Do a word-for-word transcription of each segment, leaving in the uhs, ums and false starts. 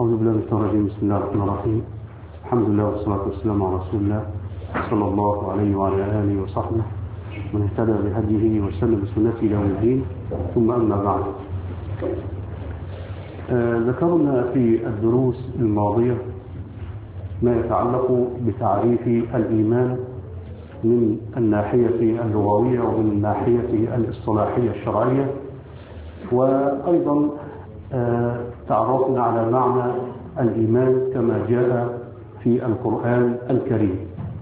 أعوذ بالله من الشيطان الرجيم. بسم الله الرحمن الرحيم. الحمد لله والصلاة والسلام على رسول الله صلى الله عليه وعلى آله وصحبه من اهتدى بهديه وسلم بسنته إلى يوم الدين. ثم أما بعد، آه ذكرنا في الدروس الماضية ما يتعلق بتعريف الإيمان من الناحية اللغوية ومن الناحية الاصطلاحية الشرعية، وأيضا آه تعرفنا على معنى الإيمان كما جاء في القرآن الكريم.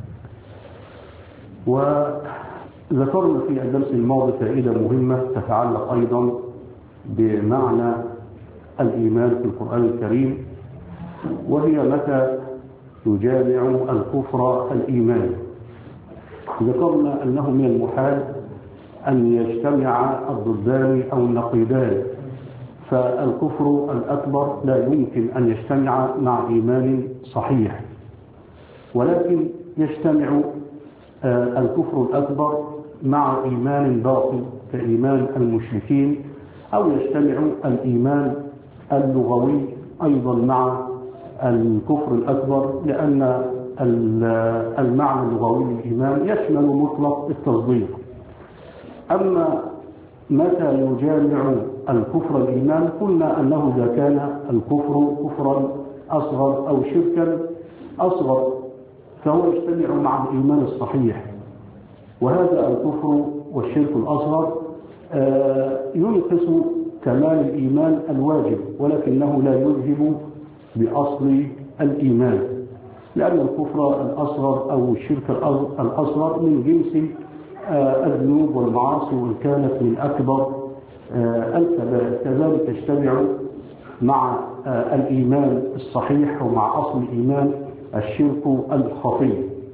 وذكرنا في الدرس الماضي فائدة مهمة تتعلق أيضا بمعنى الإيمان في القرآن الكريم، وهي متى يجامع الكفر الإيمان. ذكرنا أنه من المحال أن يجتمع الضدان أو النقيضان، فالكفر الأكبر لا يمكن أن يجتمع مع إيمان صحيح، ولكن يجتمع الكفر الأكبر مع إيمان باطل كإيمان المشركين، أو يجتمع الإيمان اللغوي أيضا مع الكفر الأكبر، لأن المعنى اللغوي للإيمان يشمل مطلق التصديق. أما متى يجامع الكفر الإيمان، قلنا أنه إذا كان الكفر كفرا أصغر أو شركا أصغر فهو يجتمع مع الإيمان الصحيح، وهذا الكفر والشرك الأصغر ينقص كمال الإيمان الواجب، ولكنه لا يذهب بأصل الإيمان، لأن الكفر الأصغر أو الشرك الأصغر من جنس الذنوب والمعاصي، وإن كانت من أكبر الكبائر. كذلك تجتمع مع الإيمان الصحيح ومع أصل الإيمان الشرك الخفي.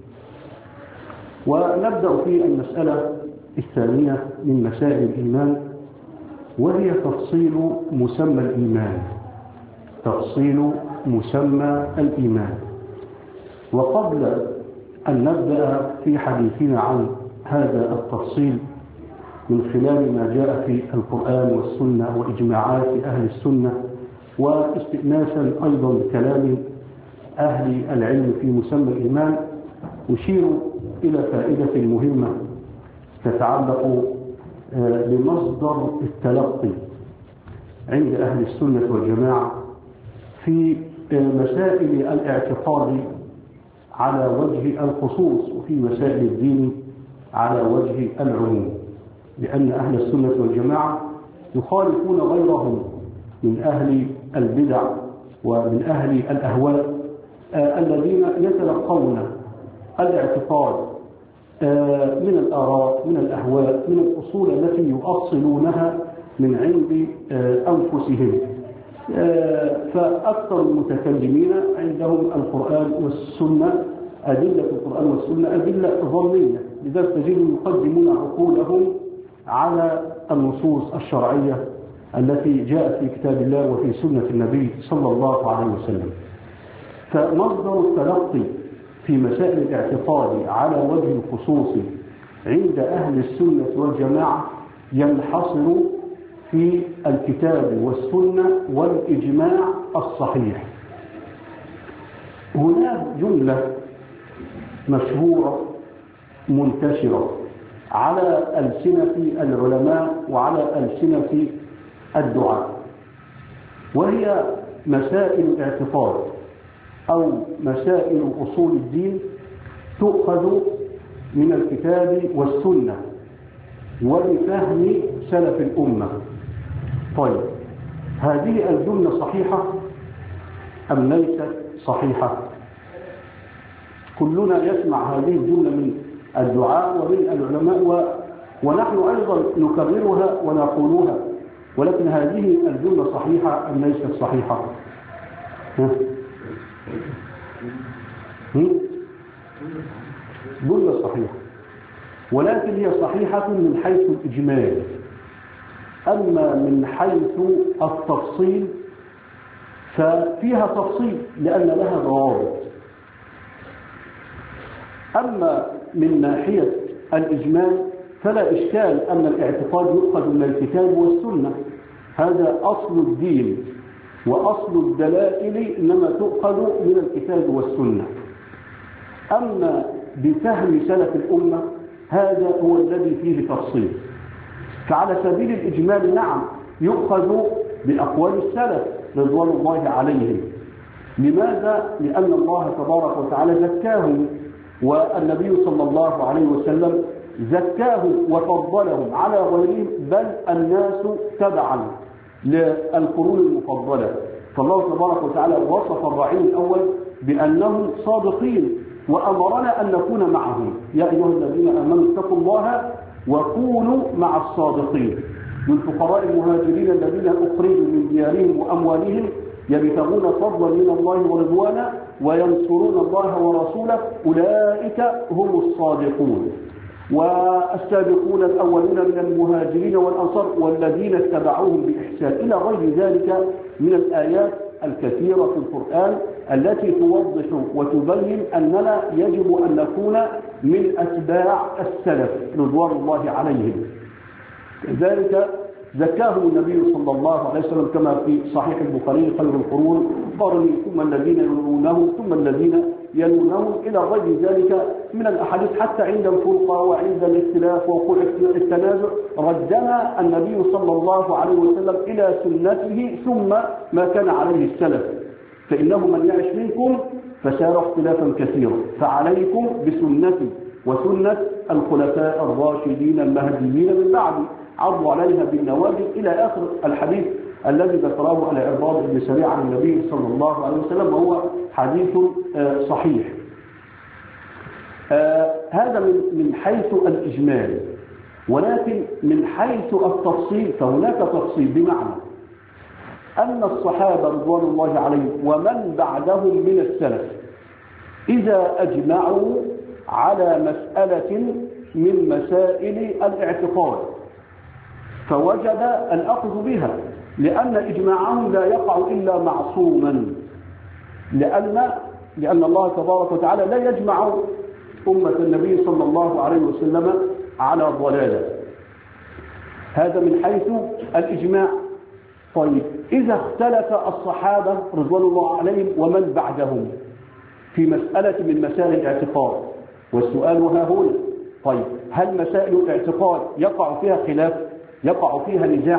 ونبدأ في المسألة الثانية من مسائل الإيمان، وهي تفصيل مسمى الإيمان. تفصيل مسمى الإيمان. وقبل أن نبدأ في حديثنا عن هذا التفصيل من خلال ما جاء في القرآن والسنة وإجماعات أهل السنة، واستئناسا أيضا بكلام أهل العلم في مسمى الإيمان، أشير إلى فائدة مهمة تتعلق بمصدر التلقي عند أهل السنة والجماعة في مسائل الاعتقاد على وجه الخصوص، وفي مسائل الدين على وجه العموم، لأن أهل السنة والجماعة يخالفون غيرهم من أهل البدع ومن أهل الأهواء آه الذين يتلقون الاعتقاد آه من الآراء، من الأهواء، من الأصول التي يؤصلونها من عند آه أنفسهم. آه فأكثر المتكلمين عندهم القرآن والسنة، أدلة القرآن والسنة أدلة ظنية، لذلك تجد يقدمون عقولهم على النصوص الشرعية التي جاءت في كتاب الله وفي سنة النبي صلى الله عليه وسلم. فمصدر التلقي في مسائل الاعتقاد على وجه الخصوص عند أهل السنة والجماعة ينحصر في الكتاب والسنة والإجماع الصحيح. هناك جملة مشهورة منتشرة على ألسنة العلماء وعلى ألسنة الدعاء، وهي مسائل الاعتقاد أو مسائل أصول الدين تؤخذ من الكتاب والسنة ولفهم سلف الأمة. طيب، هذه الجملة صحيحة أم ليست صحيحة؟ كلنا يسمع هذه الجملة من الدعاء ومن العلماء، و... ونحن أيضا نكررها ونقولها، ولكن هذه الجملة صحيحة أم ليست صحيحة؟ جملة صحيحة، ولكن هي صحيحة من حيث الإجمال، أما من حيث التفصيل ففيها تفصيل لأن لها ضوابط. أما من ناحية الإجمال فلا إشكال أن الاعتقاد يؤخذ من الكتاب والسنة، هذا أصل الدين، وأصل الدلائل إنما تؤخذ من الكتاب والسنة. أما بفهم سلف الأمة هذا هو الذي فيه تفصيل. فعلى سبيل الإجمال نعم يؤخذ بأقوال السلف رضوان الله عليهم. لماذا؟ لأن الله تبارك وتعالى زكاهم، والنبي صلى الله عليه وسلم زكاهم وفضلهم على غيرهم، بل الناس تبعا للقرون المفضلة. فالله تبارك وتعالى وصف الرعيل الأول بأنهم صادقين وأمرنا أن نكون معهم. يا أيها الذين آمنوا اتقوا الله وكونوا مع الصادقين. للفقراء المهاجرين الذين أخرجوا من ديارهم وأموالهم يبتغون فضلا من الله ورضوانا وينصرون الله ورسوله أولئك هم الصادقون. والسابقون الأولون من المهاجرين والأنصار والذين اتبعوهم بإحسان إلى غير ذلك من الآيات الكثيرة في القرآن التي توضح وتبين أننا يجب أن نكون من أتباع السلف رضوان الله عليهم. ذلك زكاهم النبي صلى الله عليه وسلم كما في صحيح البخاري: خير القرون قرني ثم الذين يلونهم ثم الذين يلونهم، إلى غير ذلك من الأحاديث. حتى عند الفرقة وعند الاختلاف ووقوع التنازع ردنا النبي صلى الله عليه وسلم إلى سنته ثم ما كان عليه السلف. فإنه من يعش منكم فسيرى اختلافا كثيرا، فعليكم بسنتي وسنة الخلفاء الراشدين المهديين من بعدي عضوا عليها بالنواجذ إلى آخر الحديث الذي ذكره على عرباض بن سريع عن النبي صلى الله عليه وسلم، وهو حديث صحيح. هذا من حيث الإجمال، ولكن من حيث التفصيل فهناك تفصيل، بمعنى أن الصحابة رضوان الله عليهم ومن بعدهم من السلف إذا أجمعوا على مسألة من مسائل الاعتقاد فوجب الأخذ بها، لأن إجماعهم لا يقع إلا معصوما، لأن لأن الله تبارك وتعالى لا يجمع أمة النبي صلى الله عليه وسلم على ضلالة. هذا من حيث الإجماع. طيب إذا اختلف الصحابة رضوان الله عليهم ومن بعدهم في مسألة من مسائل الاعتقاد، والسؤال ها هنا: طيب هل مسائل الاعتقاد يقع فيها خلاف؟ يقع فيها نزاع؟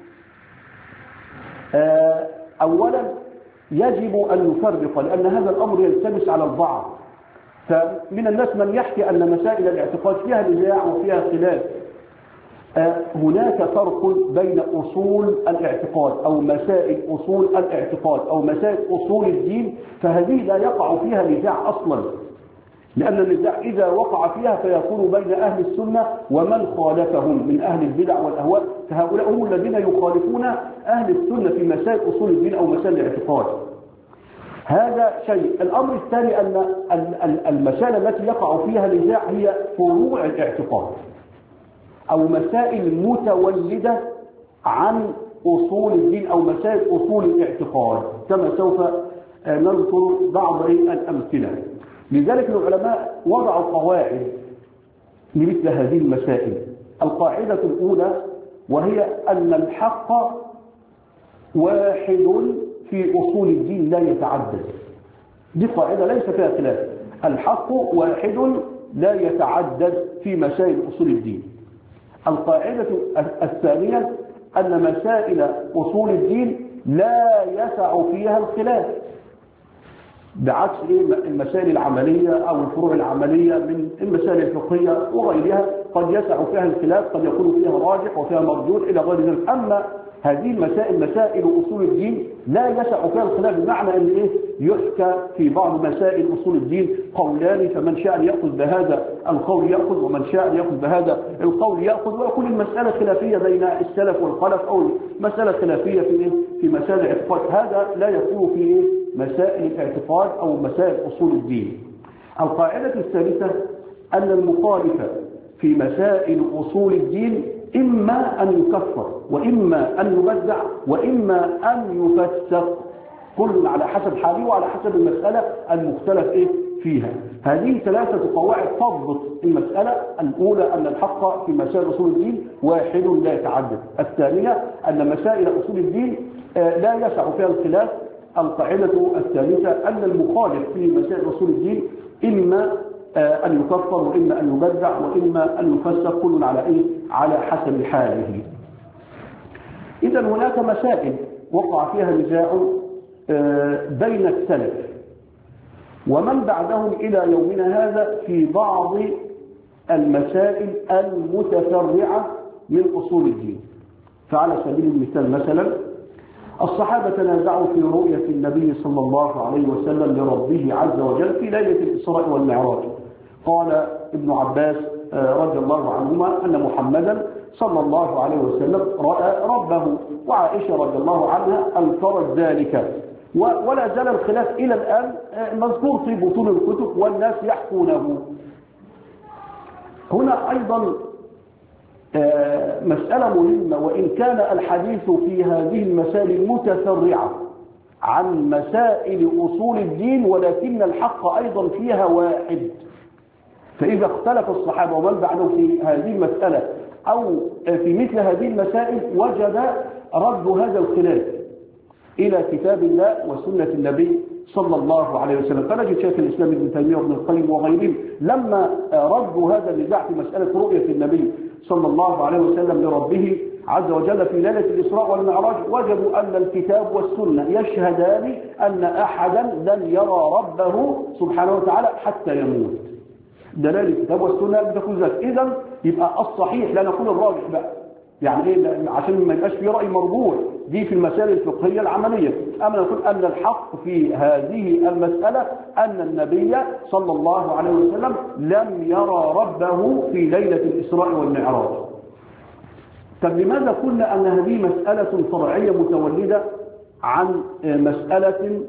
أولا يجب أن نفرق، لأن هذا الأمر يلتبس على البعض. فمن الناس من يحكي أن مسائل الاعتقاد فيها نزاع وفيها خلاف. هناك فرق بين أصول الاعتقاد أو مسائل أصول الاعتقاد أو مسائل أصول الدين، فهذه لا يقع فيها نزاع أصلا، لأن النزاع إذا وقع فيها فيكون بين أهل السنة ومن خالفهم من أهل البدع والأهواء، فهؤلاء هم الذين يخالفون أهل السنة في مسائل أصول الدين أو مسائل الاعتقاد. هذا شيء. الأمر الثاني أن المسائل التي يقع فيها نزاع هي فروع الاعتقاد أو مسائل متولدة عن أصول الدين أو مسائل أصول الاعتقاد، كما سوف نذكر بعض الأمثلة. لذلك العلماء وضعوا قواعد لمثل هذه المسائل. القاعدة الأولى وهي أن الحق واحد في أصول الدين لا يتعدد. دي قاعدة ليس فيها خلاف، الحق واحد لا يتعدد في مسائل أصول الدين. القاعدة الثانية أن مسائل أصول الدين لا يسع فيها الخلاف، بعكس المسائل العملية أو الفروع العملية من المسائل الفقهية وغيرها قد يسع فيها الخلاف، قد يكون فيها راجح وفيها مرجوح إلى غير ذلك. أما هذه المسائل مسائل أصول الدين لا يسع فيها الخلاف، بمعنى أن إيه يحكى في بعض مسائل أصول الدين قولان، فمن شاء يأخذ بهذا القول يأخذ ومن شاء يأخذ بهذا القول يأخذ، ويكون المسألة خلافية بين السلف والخلف أو مسألة خلافية في إيه؟ في مسائل الاعتقاد. هذا لا يكون في إيه؟ مسائل الاعتقاد أو مسائل أصول الدين. القاعدة الثالثة أن المخالف في مسائل أصول الدين إما أن يكفر وإما أن يبدع وإما أن يفسق، كل على حسب حاله وعلى حسب المسألة المختلف إيه فيها. هذه ثلاثة قواعد تضبط المسألة. الأولى أن الحق في مسائل أصول الدين واحد لا يتعدد. الثانية أن مسائل أصول الدين لا يسع فيها الخلاف. القاعدة الثالثة أن المخالف في مسائل أصول الدين إما أن يكفر وإما أن يبدع وإما أن يفسق، كل على إيه؟ على حسب حاله. إذا هناك مسائل وقع فيها نزاع بين السلف ومن بعدهم إلى يومنا هذا في بعض المسائل المتفرعة من أصول الدين. فعلى سبيل المثال مثلا الصحابة تنازعوا في رؤية النبي صلى الله عليه وسلم لربه عز وجل في ليلة الإسراء والمعراج. قال ابن عباس رضي الله عنهما أن محمدا صلى الله عليه وسلم رأى ربه، وعائشة رضي الله عنها أنكرت ذلك، ولا زال الخلاف إلى الآن مذكور في بطون الكتب والناس يحكونه. هنا أيضا مسألة مهمة، وإن كان الحديث في هذه المسائل المتفرعة عن مسائل أصول الدين، ولكن الحق أيضا فيها واحد. فإذا اختلف الصحابة ومن بعدهم في هذه المسألة أو في مثل هذه المسائل وجد رد هذا الخلاف إلى كتاب الله وسنة النبي صلى الله عليه وسلم. فنجد شيخ الإسلام ابن تيمية وابن القيم وغيرهم لما ردوا هذا النزاع في مسألة رؤية النبي صلى الله عليه وسلم لربه عز وجل في ليلة الإسراء والمعراج، وجدوا أن الكتاب والسنة يشهدان أن أحدا لن يرى ربه سبحانه وتعالى حتى يموت. دلالة الكتاب والسنة بتقول ذلك. إذا يبقى الصحيح لا نقول الراجح بقى، يعني إيه؟ عشان ما يبقاش في رأي مرجوح دي في المسائل الفقهية العملية. أما نقول أن الحق في هذه المسألة أن النبي صلى الله عليه وسلم لم يرى ربه في ليلة الإسراء والمعراج. طب لماذا قلنا أن هذه مسألة فرعية متولدة عن مسألة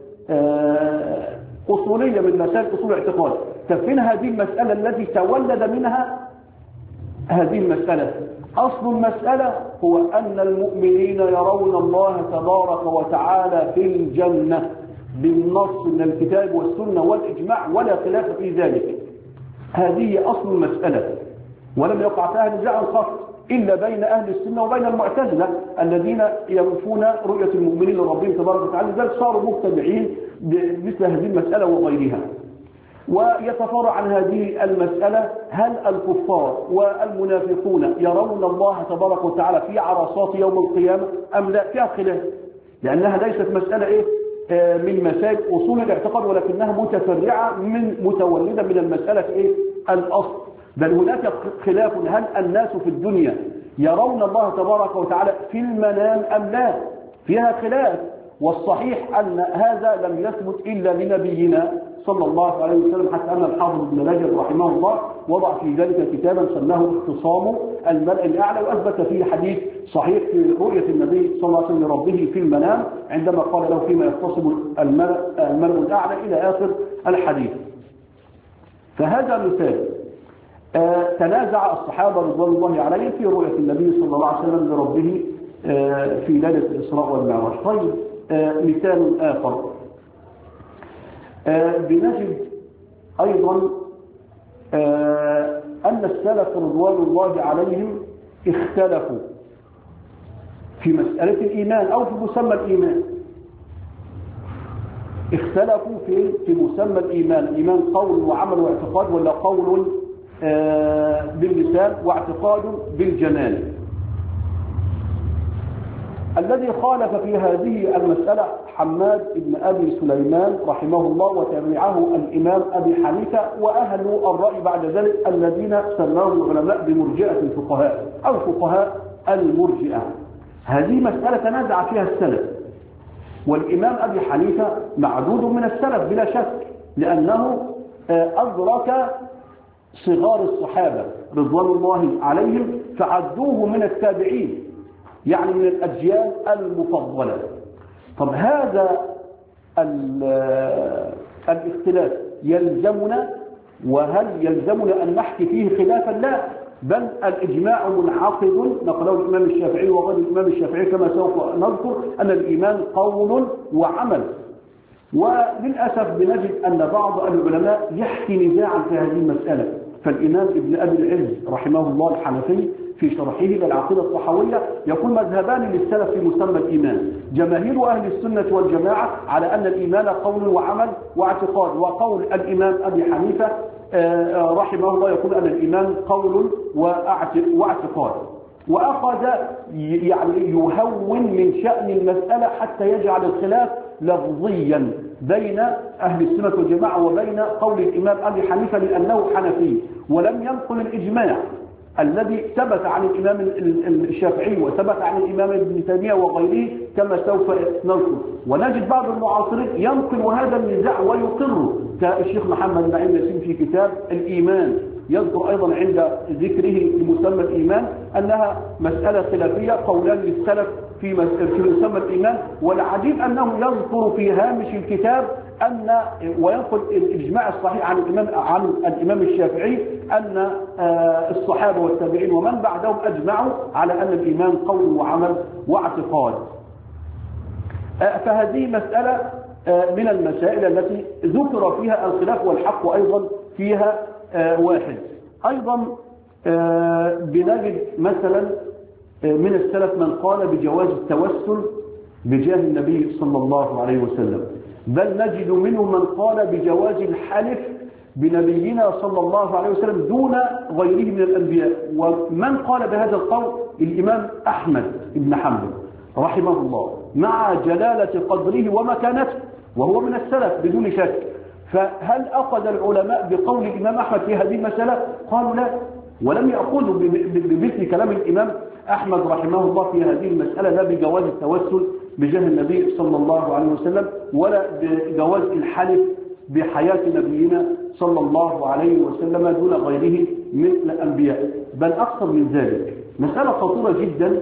أصولية من مسائل أصول الاعتقاد؟ طب فين هذه المسألة التي تولد منها هذه المسألة؟ أصل المسألة هو أن المؤمنين يرون الله تبارك وتعالى في الجنة بالنص من الكتاب والسنة والإجماع ولا خلاف في ذلك. هذه أصل المسألة، ولم يقع فيها نزاع قط إلا بين أهل السنة وبين المعتزلة الذين ينفون رؤية المؤمنين لربهم تبارك وتعالى، ذلك صاروا مبتدعين بمثل هذه المسألة وغيرها. ويتفرع عن هذه المسألة هل الكفار والمنافقون يرون الله تبارك وتعالى في عرصات يوم القيامة أم لا؟ فيها خلاف، لأنها ليست مسألة إيه من مسائل أصول الاعتقاد، ولكنها متفرعة من متولدة من المسألة إيه الأصل. بل هناك خلاف هل الناس في الدنيا يرون الله تبارك وتعالى في المنام أم لا؟ فيها خلاف. والصحيح أن هذا لم يثبت إلا لنبينا صلى الله عليه وسلم، حتى أن الحافظ ابن رجب رحمه الله وضع في ذلك كتابا سماه اختصام الملأ الأعلى، وأثبت فيه حديث صحيح في رؤية النبي صلى الله عليه وسلم لربه في المنام عندما قال له فيما يختصم الملأ الأعلى إلى آخر الحديث. فهذا مثال. آه تنازع الصحابة رضوان الله عليهم في رؤية النبي صلى الله عليه وسلم لربه آه في ليلة الإسراء والمعراج. طيب آه مثال آخر، آه بنجد أيضا آه أن السلف رضوان الله عليهم اختلفوا في مسألة الإيمان أو في مسمى الإيمان. اختلفوا في في مسمى الإيمان، الإيمان قول وعمل واعتقاد ولا قول آه باللسان واعتقاد بالجنان. الذي خالف في هذه المسألة حماد بن أبي سليمان رحمه الله، وتبعه الإمام أبي حنيفة وأهل الرأي بعد ذلك الذين سماهم العلماء بمرجئة الفقهاء أو فقهاء المرجئة. هذه مسألة تنازع فيها السلف، والإمام أبي حنيفة معدود من السلف بلا شك، لأنه أدرك صغار الصحابة رضوان الله عليهم فعدوه من التابعين، يعني من الأجيال المفضلة. طب هذا الاختلاف يلزمنا، وهل يلزمنا أن نحكي فيه خلافا؟ لا، بل الإجماع منعقد نقله الإمام الشافعي وغير الإمام الشافعي كما سوف نذكر أن الإيمان قول وعمل. وللأسف بنجد أن بعض العلماء يحكي نزاعا في هذه المسألة. فالإمام ابن أبي العز رحمه الله الحنفي في شرحه للعقيدة الطحاوية يقول مذهبان للسلف في مسمى الإيمان. جماهير أهل السنة والجماعة على أن الإيمان قول وعمل واعتقاد، وقول الإمام أبي حنيفة رحمه الله يقول أن الإيمان قول واعتقاد، وأخذ يعني يهون من شأن المسألة حتى يجعل الخلاف لفظيا بين أهل السنة والجماعة وبين قول الإمام أبي حنيفة لأنه حنفي، ولم ينقل الإجماع الذي ثبت عن الإمام الشافعي وثبت عن الإمام ابن تيمية وغيره كما سوف نذكر. ونجد بعض المعاصرين ينقل هذا النزاع ويقر كالشيخ محمد نعيم ياسين في كتاب الإيمان، يذكر أيضا عند ذكره لمسمى الإيمان أنها مسألة خلافية، قولان للسلف في في مسمى الإيمان. والعجيب أنه يذكر في هامش الكتاب أن وينقل الإجماع الصحيح عن الإمام عن الإمام الشافعي أن الصحابة والتابعين ومن بعدهم أجمعوا على أن الإيمان قول وعمل واعتقاد. فهذه مسألة من المسائل التي ذكر فيها الخلاف، والحق أيضا فيها واحد. أيضا بنجد مثلا من السلف من قال بجواز التوسل بجاه النبي صلى الله عليه وسلم، بل نجد منهم من قال بجواز الحلف بنبينا صلى الله عليه وسلم دون غيره من الأنبياء. ومن قال بهذا القول الإمام أحمد بن حنبل رحمه الله مع جلالة قدره ومكانته، وهو من السلف بدون شك. فهل أخذ العلماء بقول الإمام أحمد في هذه المسألة؟ قالوا لا، ولم يأخذوا بمثل كلام الإمام أحمد رحمه الله في هذه المسألة، لا بجواز التوسل بجاه النبي صلى الله عليه وسلم ولا بجواز الحلف بحياة نبينا صلى الله عليه وسلم دون غيره من الأنبياء، بل أكثر من ذلك. مسألة خطيرة جدا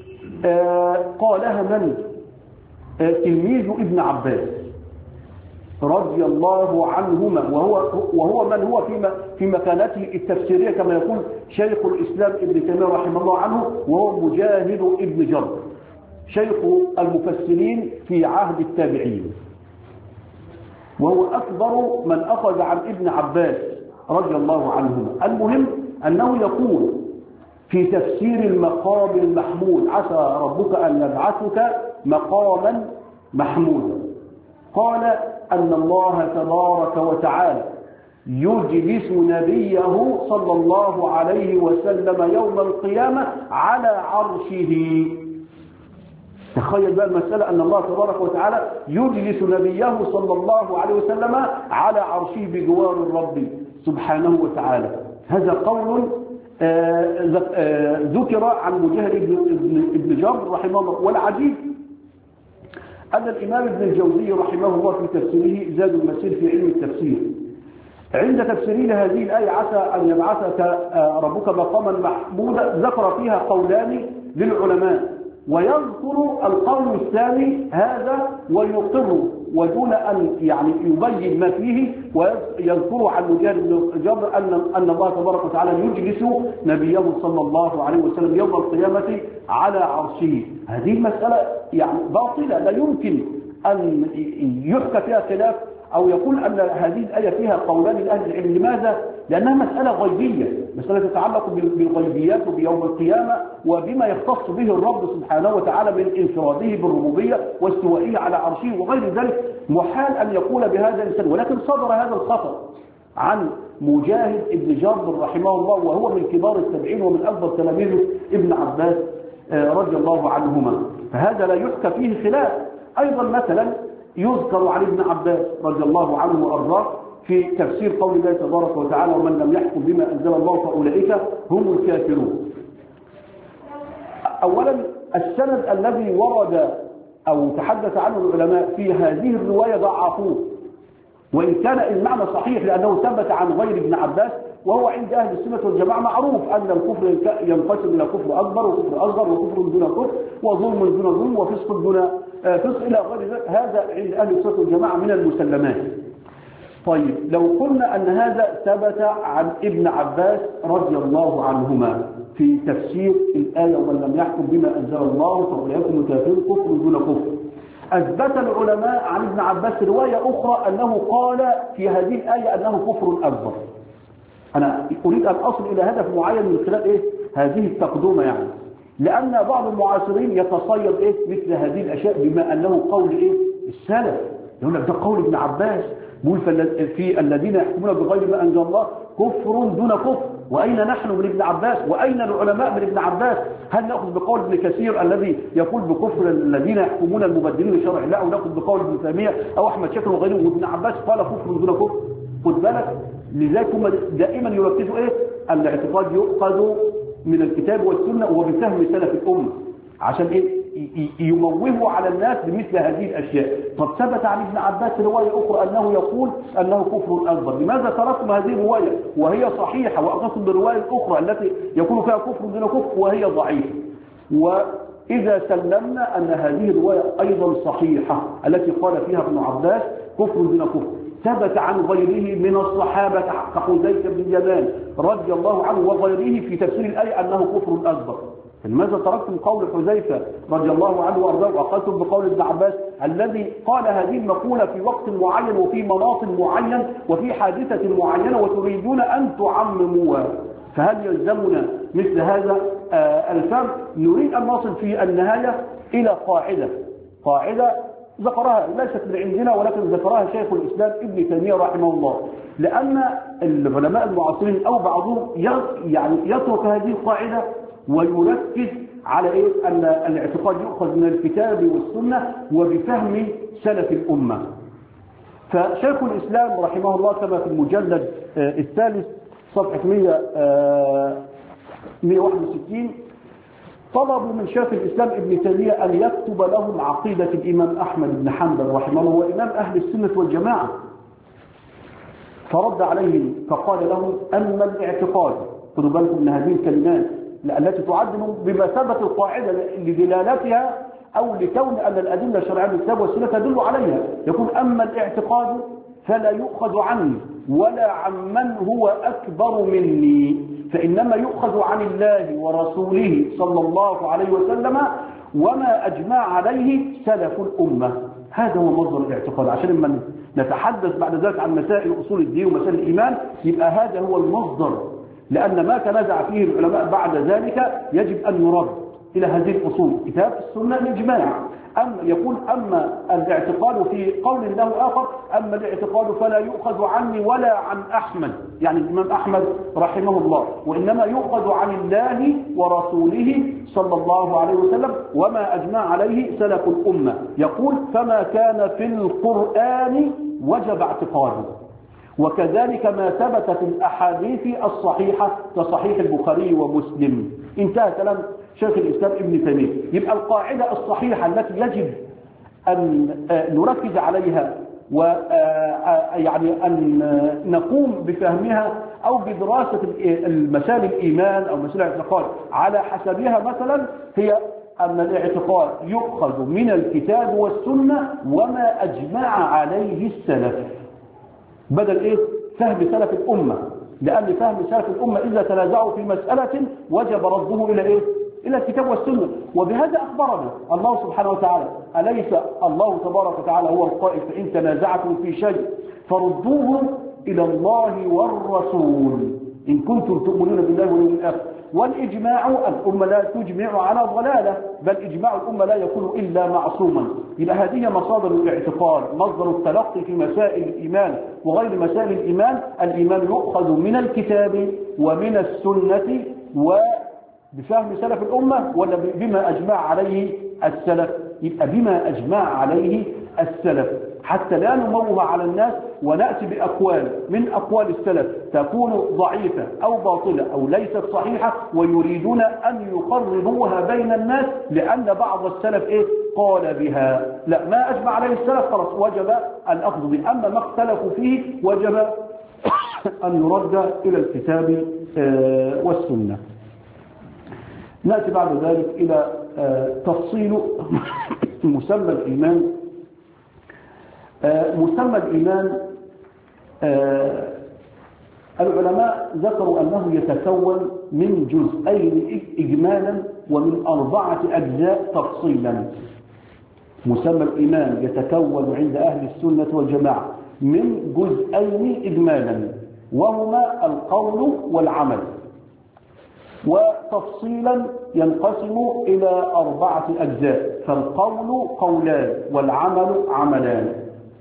قالها من؟ تلميذ ابن عباس رضي الله عنهما، وهو وهو من هو في في مكانته التفسيريه كما يقول شيخ الاسلام ابن تيميه رحمه الله عنه، وهو مجاهد ابن جبر شيخ المفسرين في عهد التابعين، وهو اكبر من اخذ عن ابن عباس رضي الله عنهما. المهم انه يقول في تفسير المقام المحمود عسى ربك ان يبعثك مقاما محمودا، قال أن الله تبارك وتعالى يجلس نبيه صلى الله عليه وسلم يوم القيامة على عرشه. تخيل بقى المسألة أن الله تبارك وتعالى يجلس نبيه صلى الله عليه وسلم على عرشه بجوار الرب سبحانه وتعالى. هذا قول ذكر عن مجاهد ابن جبر رحمه الله. والعجيب أن الإمام ابن الجوزي رحمه الله في تفسيره زاد المسير في علم التفسير عند تفسيره لهذه الآية عسى أن يبعثك ربك مقاما محمودا ذكر فيها قولان للعلماء، ويذكر القول الثاني هذا ويقر ودون أن يعني يبين ما فيه، ويذكر عن مجاهد بن جبر أن أن الله تبارك وتعالى يجلس نبيه صلى الله عليه وسلم يوم القيامة على عرشه. هذه المسألة يعني باطلة، لا يمكن أن يحكى فيها خلاف أو يقول أن هذه الآية فيها قولان لأهل العلم. لماذا؟ لأنها مسألة غيبية، مسألة تتعلق بالغيبيات وبيوم القيامة وبما يختص به الرب سبحانه وتعالى من انفراده بالربوبية واستوائه على عرشه وغير ذلك. محال أن يقول بهذا الإنسان، ولكن صدر هذا الخطأ عن مجاهد ابن جبر رحمه الله، وهو من كبار التابعين ومن أفضل تلاميذ ابن عباس رضي الله عنهما، فهذا لا يحكى فيه خلاف. أيضا مثلا يذكر عن ابن عباس رضي الله عنه وأرضاه في تفسير قول الله تبارك وتعالى ومن لم يحكم بما أنزل الله فأولئك هم الكافرون. أولا السند الذي ورد أو تحدث عنه العلماء في هذه الرواية ضعفوه، وإن كان المعنى صحيح لأنه ثبت عن غير ابن عباس، وهو عند أهل السنة والجماعة معروف أن الكفر ينقسم إلى كفر أكبر وكفر أصغر وكفر دون كفر وظلم دون ظلم وفسق دون فسق إلى غير ذلك. هذا عند أهل السنة والجماعة من المسلمات. طيب لو قلنا أن هذا ثبت عن ابن عباس رضي الله عنهما في تفسير الآية ومن لم يحكم بما أنزل الله فأولئك هم الكافرون كفر دون كفر، أثبت العلماء عن ابن عباس رواية أخرى أنه قال في هذه الآية أنه كفر أكبر. أنا أريد أن أصل إلى هدف معين من خلال إيه؟ هذه التقدمة يعني. لأن بعض المعاصرين يتصيد إيه مثل هذه الأشياء بما أنه قول إيه السلف. يقول لك ده قول ابن عباس، بيقول في الذين يحكمون بغير ما أنزل الله كفر دون كفر، وأين نحن من ابن عباس؟ وأين العلماء من ابن عباس؟ هل نأخذ بقول ابن كثير الذي يقول بكفر الذين يحكمون المبدلين لشرع الله، أو نأخذ بقول ابن تيمية أو أحمد شاكر وغيره؟ وابن عباس قال كفر دون كفر. خد بالك، لذلك هم دائما يركزوا إيه؟ الاعتقاد يؤخذ من الكتاب والسنة وبفهم سلف الأمة، عشان إيه؟ يموهوا على الناس بمثل هذه الأشياء. طب ثبت عن ابن عباس رواية أخرى أنه يقول أنه كفر أكبر، لماذا تركتم هذه الرواية وهي صحيحة وأخذتم بالرواية الأخرى التي يكون فيها كفر دون كفر وهي ضعيفة؟ وإذا سلمنا أن هذه الرواية أيضا صحيحة التي قال فيها ابن عباس كفر دون كفر، ثبت عن غيره من الصحابة كحذيفة بن اليمان رضي الله عنه وغيره في تفسير الآية أنه كفر أكبر. لماذا تركتم قول حذيفة رضي الله عنه وارضاه واخذتم بقول ابن عباس الذي قال هذه المقولة في وقت معين وفي مناط معين وفي حادثة معينة وتريدون أن تعمموها؟ فهل يلزمنا مثل هذا آه الفهم؟ نريد أن نصل في النهاية إلى قاعدة قاعدة ذكرها ليست من عندنا ولكن ذكرها شيخ الإسلام ابن تيمية رحمه الله، لأن العلماء المعاصرين أو بعضهم يعني يترك هذه القاعدة ويركز على إيه؟ أن الاعتقاد يؤخذ من الكتاب والسنة وبفهم سلف الأمة. فشيخ الإسلام رحمه الله كما في المجلد الثالث صفحة مئة وواحد وستين طلبوا من شيخ الإسلام ابن تيمية أن يكتب لهم عقيدة الإمام أحمد بن حنبل رحمه الله وإمام أهل السنة والجماعة، فرد عليهم فقال لهم أما الاعتقاد، خذوا بالكم من هذه الكلمات التي تعد بمثابة القاعدة لدلالتها أو لكون أن الأدلة الشرعية بالكتاب والسنة تدل عليها، يقول أما الاعتقاد فلا يؤخذ عني ولا عن من هو أكبر مني، فإنما يؤخذ عن الله ورسوله صلى الله عليه وسلم وما أجمع عليه سلف الأمة. هذا هو مصدر الاعتقاد، عشان لما نتحدث بعد ذلك عن مسائل أصول الدين ومسائل الإيمان يبقى هذا هو المصدر، لأن ما تنازع فيه العلماء بعد ذلك يجب أن يرد إلى هذه الأصول كتاب السنة الإجماع. أم يقول أما الاعتقاد في قول الله آخر أما الاعتقاد فلا يؤخذ عني ولا عن أحمد، يعني الإمام أحمد رحمه الله، وإنما يؤخذ عن الله ورسوله صلى الله عليه وسلم وما أجمع عليه سلف الأمة. يقول فما كان في القرآن وجب اعتقاده، وكذلك ما ثبت في الأحاديث الصحيحة كصحيح البخاري ومسلم. انتهى كلام شيخ الإسلام ابن تيمية. يبقى القاعدة الصحيحة التي يجب أن نركز عليها ويعني أن نقوم بفهمها أو بدراسة المسائل الإيمان أو مسائل الاعتقاد على حسبها مثلا هي أن الاعتقاد يؤخذ من الكتاب والسنة وما أجمع عليه السلف، بدل إيه؟ فهم سلف الأمة، لأن فهم سلف الأمة إذا تنازعوا في مسألة وجب رده إلى إيه؟ إلى الكتاب والسنة. وبهذا أخبرنا الله سبحانه وتعالى، أليس الله تبارك وتعالى هو القائل فإن تنازعتم في شيء فردوه إلى الله والرسول إن كنتم تؤمنون بالله واليوم الآخر. والإجماع الأمة لا تجمع على ضلالة، بل إجماع الأمة لا يكون إلا معصوما. إلى هذه مصادر الاعتقاد، مصدر التلقي في مسائل الإيمان وغير مسائل الإيمان. الإيمان يؤخذ من الكتاب ومن السنة وبفهم سلف الأمة ولا بما أجمع عليه السلف؟ يبقى بما أجمع عليه السلف، حتى لا نموه على الناس ونأتي بأقوال من أقوال السلف تكون ضعيفة أو باطلة أو ليست صحيحة ويريدون أن يقرروها بين الناس لأن بعض السلف إيه قال بها. لا، ما أجمع عليه السلف خلاص وجب الأخذ به، أما ما اختلفوا فيه وجب أن يرد إلى الكتاب والسنة. نأتي بعد ذلك إلى تفصيل مسمى الإيمان. مسمى الإيمان العلماء ذكروا أنه يتكون من جزئين إجمالا ومن أربعة أجزاء تفصيلا. مسمى الإيمان يتكون عند أهل السنة والجماعة من جزئين إجمالا وهما القول والعمل. وتفصيلا ينقسم إلى أربعة أجزاء. فالقول قولان والعمل عملان.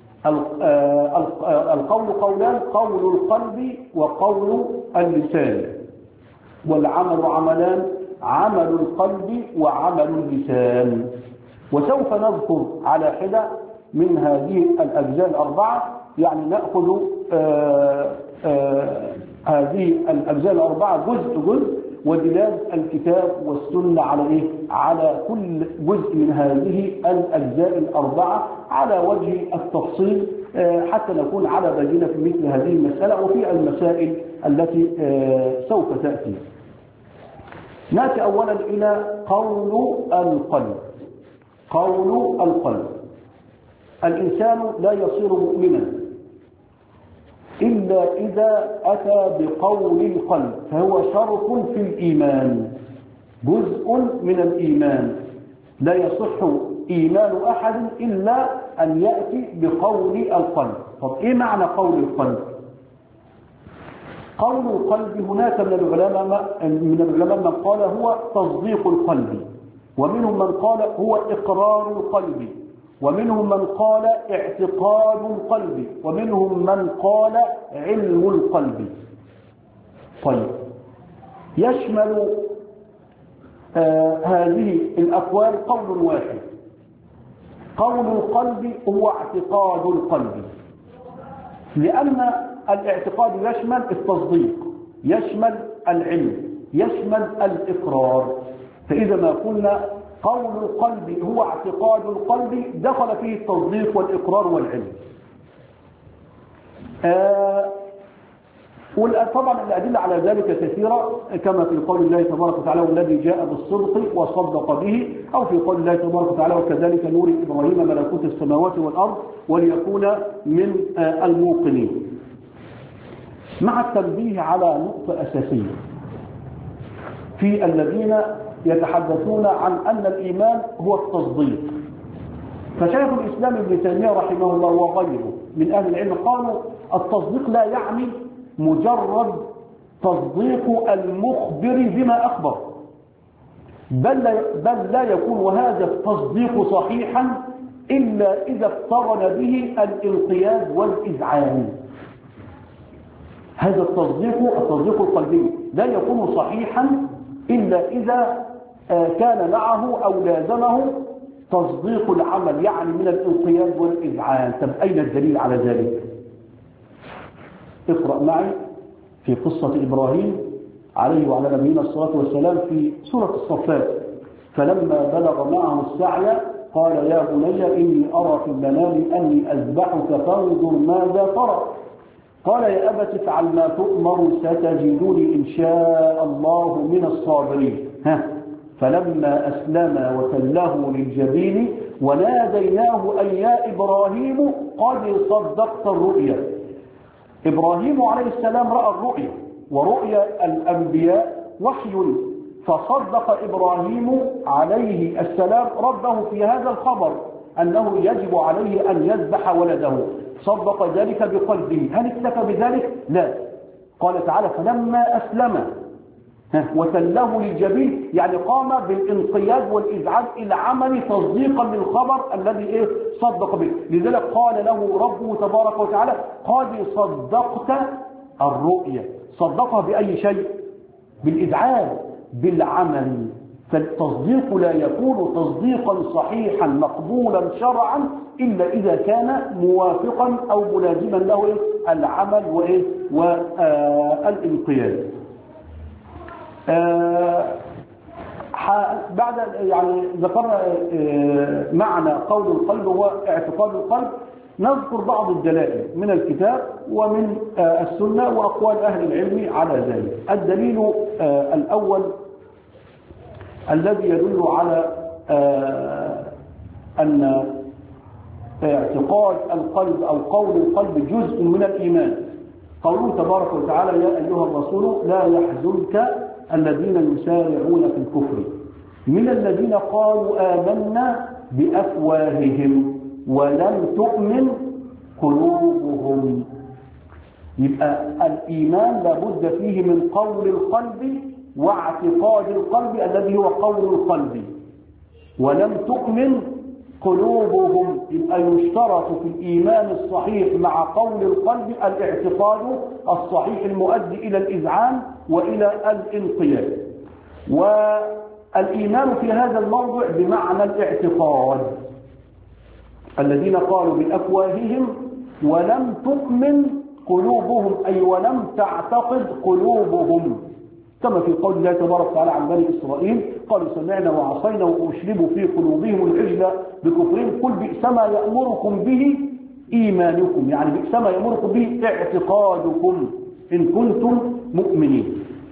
القول قولان: قول القلب وقول اللسان، والعمل عملان: عمل القلب وعمل اللسان. وسوف نذكر على حدة من هذه الأجزاء الأربعة، يعني نأخذ آآ آآ هذه الأجزاء الأربعة جزء جزء، ودلالة الكتاب والسنة على إيه؟ على كل جزء من هذه الأجزاء الأربعة على وجه التفصيل، حتى نكون على بينة في مثل هذه المسألة وفي المسائل التي سوف تأتي. نأتي أولا إلى قول القلب. قول القلب: الإنسان لا يصير مؤمنا إلا إذا أتى بقول القلب، فهو شرط في الإيمان، جزء من الإيمان. لا يصح إيمان أحد إلا أن يأتي بقول القلب. طب إيه معنى قول القلب؟ قول القلب هناك من العلماء من العلماء من قال هو تصديق القلب، ومنهم من قال هو إقرار القلب، ومنهم من قال اعتقاد القلب، ومنهم من قال علم القلب. طيب، يشمل آه هذه الأقوال قول واحد. قول القلب هو اعتقاد القلب، لأن الاعتقاد يشمل التصديق، يشمل العلم، يشمل الإقرار. فإذا ما قلنا قول القلب هو اعتقاد القلب دخل فيه التصديق والإقرار والعلم. آه طبعا الأدلة على ذلك كثيرة، كما في قول الله تبارك وتعالى: والذي جاء بالصدق وصدق به، أو في قول الله تبارك وتعالى: وكذلك نوري إبراهيم ملكوت السماوات والأرض وليكون من آه الموقنين. مع التنبيه على نقطة أساسية في الذين يتحدثون عن أن الإيمان هو التصديق. فشيخ الإسلام ابن تيمية رحمه الله وغيره من أهل العلم قالوا: التصديق لا يعني مجرد تصديق المخبر بما أخبر، بل لا, بل لا يكون هذا التصديق صحيحا إلا إذا اقترن به الانقياد والإذعان. هذا التصديق التصديق القلبي لا يكون صحيحا إلا إذا كان معه أو لازمه تصديق العمل، يعني من الانقياد والإذعان. طب أين الدليل على ذلك؟ اقرأ معي في قصة إبراهيم عليه وعلى نبينا الصلاة والسلام في سورة الصفات: فلما بلغ معه السعي قال يا بني إني أرى في المنام أني أذبحك فانظر ماذا ترى، قال يا أبت افعل ما تؤمر ستجدني إن شاء الله من الصابرين. ها فلما أسلم وتله للجبين وناديناه أن يا إبراهيم قد صدقت الرؤيا. إبراهيم عليه السلام رأى الرؤيا، ورؤيا الأنبياء وحي، فصدق إبراهيم عليه السلام ربه في هذا الخبر أنه يجب عليه أن يذبح ولده، صدق ذلك بقلبه. هل اكتفى بذلك؟ لا. قال تعالى: فلما أسلم وتله للجبين، يعني قام بالانقياد والإذعان إلى عمل تصديقا للخبر الذي إيه صدق به. لذلك قال له ربه تبارك وتعالى: قد صدقت الرؤيا. صدقها بأي شيء؟ بالإذعان، بالعمل. فالتصديق لا يكون تصديقا صحيحا مقبولا شرعا إلا إذا كان موافقا أو ملازما له العمل وإيه والانقياد. آه بعد يعني ذكرنا آه معنى قول القلب هو اعتقاد القلب، نذكر بعض الدلائل من الكتاب ومن آه السنة وأقوال أهل العلم على ذلك. الدليل آه الأول الذي يدل على آه أن اعتقاد القلب أو قول القلب جزء من الإيمان، قوله تبارك وتعالى: يا أيها الرسول لا يحزنك الذين يسارعون في الكفر من الذين قالوا آمنا بأفواههم ولم تؤمن قلوبهم. يبقى الإيمان لابد فيه من قول القلب واعتقاد القلب الذي هو قول القلب، ولم تؤمن قلوبهم. يبقى يشترط في الإيمان الصحيح مع قول القلب الاعتقاد الصحيح المؤدي إلى الإذعان وإلى الانقياد. والإيمان في هذا الموضع بمعنى الاعتقاد. الذين قالوا بأفواههم ولم تؤمن قلوبهم، أي ولم تعتقد قلوبهم، كما في قول الله تبارك وتعالى عن بني إسرائيل قالوا سمعنا وعصينا وأشربوا في قلوبهم العجل بكفرهم قل بئس ما يأمركم به إيمانكم، يعني بئس ما يأمركم به اعتقادكم إن كنتم مؤمنين.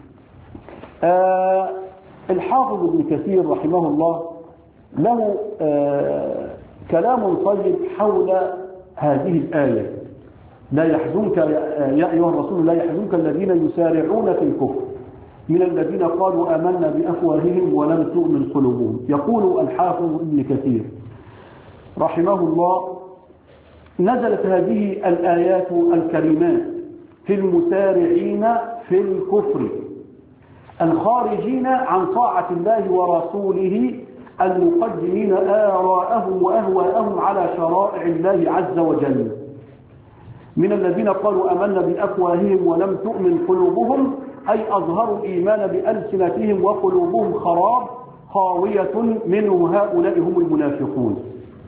آه الحافظ ابن كثير رحمه الله له آه كلام طيب حول هذه الآية: لا يحزنك يا أيها الرسول لا يحزنك الذين يسارعون في الكفر من الذين قالوا آمنا بأفواههم ولم تؤمن قلوبهم. يقول الحافظ ابن كثير رحمه الله: نزلت هذه الآيات الكريمات في المسارعين في الكفر الخارجين عن طاعة الله ورسوله المقدمين آراءهم وأهواءهم على شرائع الله عز وجل، من الذين قالوا آمنا بأفواههم ولم تؤمن قلوبهم، أي أظهروا الإيمان بألسنتهم وقلوبهم خراب خاوية منه هؤلاء هم المنافقون.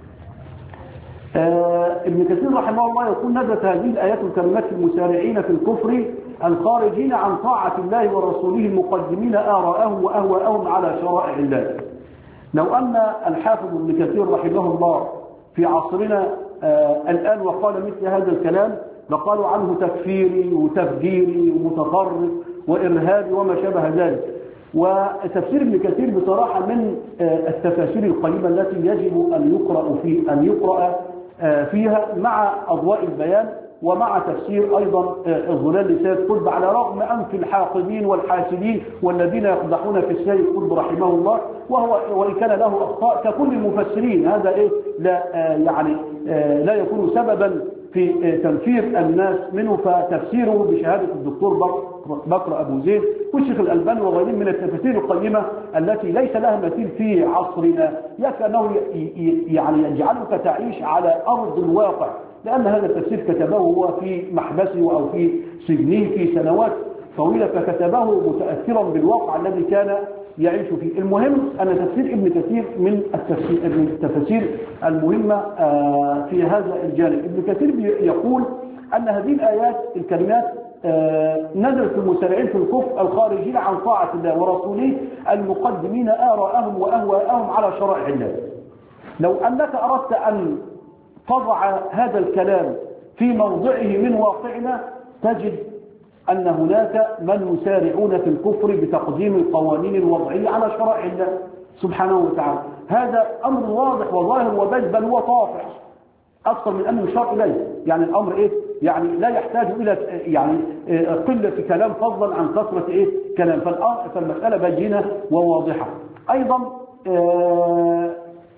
آه ابن كثير رحمه الله يقول: نزلت هذه الآيات الكريمات في المسارعين في الكفر الخارجين عن طاعة الله ورسوله المقدمين آراءهم وأهواءهم على شرائع الله. لو أن الحافظ ابن كثير رحمه الله في عصرنا آه الآن وقال مثل هذا الكلام لقالوا عنه تكفيري وتفجيري ومتطرف وإرهابي وما شابه ذلك. وتفسير ابن كثير بصراحة من التفاسير القيمة التي يجب أن يقرأ في أن يقرأ فيها مع أضواء البيان ومع تفسير أيضا الظلال لسيد قطب، على رغم أنف الحاقدين والحاسدين والذين يقدحون في السيد قطب رحمه الله، وهو وإن كان له أخطاء ككل المفسرين، هذا إيه لا يعني لا يكون سببا في تنفير الناس منه. فتفسيره بشهادة الدكتور بكر أبو زيد والشيخ الألباني وغيرهم من التفاسير القيمة التي ليس لها مثيل في عصرنا، يكأنه يعني يجعلك تعيش على أرض الواقع، لأن هذا التفسير كتبه هو في محبسه أو في سجنه في سنوات طويلة، فكتبه متأثرا بالواقع الذي كان يعيش فيه. المهم أن تفسير ابن كثير من التفاسير المهمة في هذا الجانب. ابن كثير يقول أن هذه الآيات الكلمات نزلت في المسارعين في الكفر الخارجين عن طاعة الله ورسوله المقدمين آراءهم وأهواءهم على شرائع الله. لو أنك أردت أن تضع هذا الكلام في موضعه من واقعنا تجد أن هناك من يسارعون في الكفر بتقديم القوانين الوضعية على شرائع الله سبحانه وتعالى. هذا أمر واضح وظاهر وبين، بل هو طافح أكثر من أنه يشار إليه. يعني الأمر إيه؟ يعني لا يحتاج إلى يعني قلة كلام فضلا عن كثرة إيه؟ كلام. فالمسألة بينة وواضحة. أيضا آآ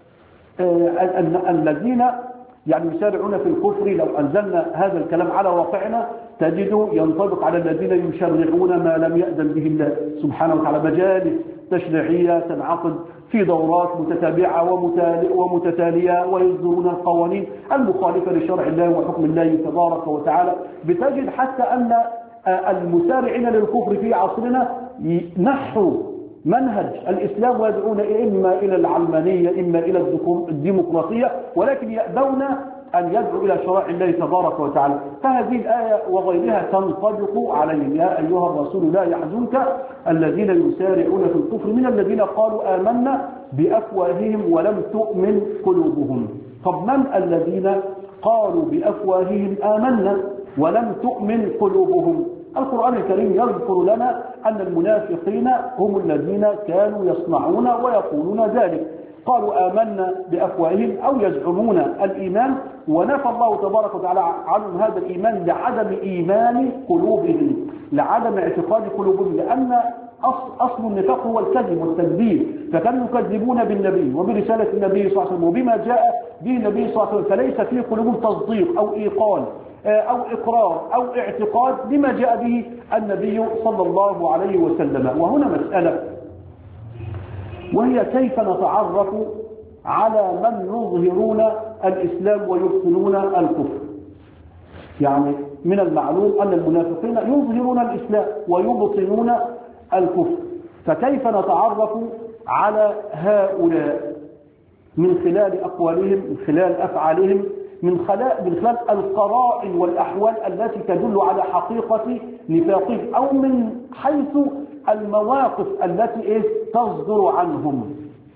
آآ الذين يعني يسارعون في الكفر، لو أنزلنا هذا الكلام على واقعنا تجد ينطبق على الذين يشرعون ما لم يأذن به الله سبحانه وتعالى. مجالس تشريعية تنعقد في دورات متتابعة ومتتالية ويصدرون القوانين المخالفة لشرع الله وحكم الله تبارك وتعالى. بتجد حتى أن المسارعين للكفر في عصرنا نحوا منهج الإسلام ويدعون إما إلى العلمانية إما إلى الديمقراطية، ولكن يأبون أن يدعو إلى شرائع الله تبارك وتعالى. فهذه الآية وغيرها تنطبق عليهم: يا أيها الرسول لا يحزنك الذين يسارعون في الكفر من الذين قالوا آمنا بأفواههم ولم تؤمن قلوبهم. طب من الذين قالوا بأفواههم آمنا ولم تؤمن قلوبهم؟ القرآن الكريم يذكر لنا أن المنافقين هم الذين كانوا يصنعون ويقولون ذلك. قالوا آمنا بأفواههم أو يزعمون الإيمان، ونفى الله تبارك وتعالى عنهم هذا الإيمان لعدم إيمان قلوبهم، لعدم اعتقاد قلوبهم، لأن أصل النفاق هو الكذب والتكذيب، فكانوا يكذبون بالنبي وبرسالة النبي صلى الله عليه وسلم وبما جاء به النبي صلى الله عليه وسلم، فليس في قلوبهم تصديق أو إيقان أو إقرار أو اعتقاد بما جاء به النبي صلى الله عليه وسلم. وهنا مسألة، وهي كيف نتعرف على من يظهرون الإسلام ويبطنون الكفر. يعني من المعلوم أن المنافقين يظهرون الإسلام ويبطنون الكفر، فكيف نتعرف على هؤلاء؟ من خلال أقوالهم، من خلال أفعالهم، من خلال من خلال القرائن والأحوال التي تدل على حقيقة نفاقهم، أو من حيث المواقف التي إيه تصدر عنهم.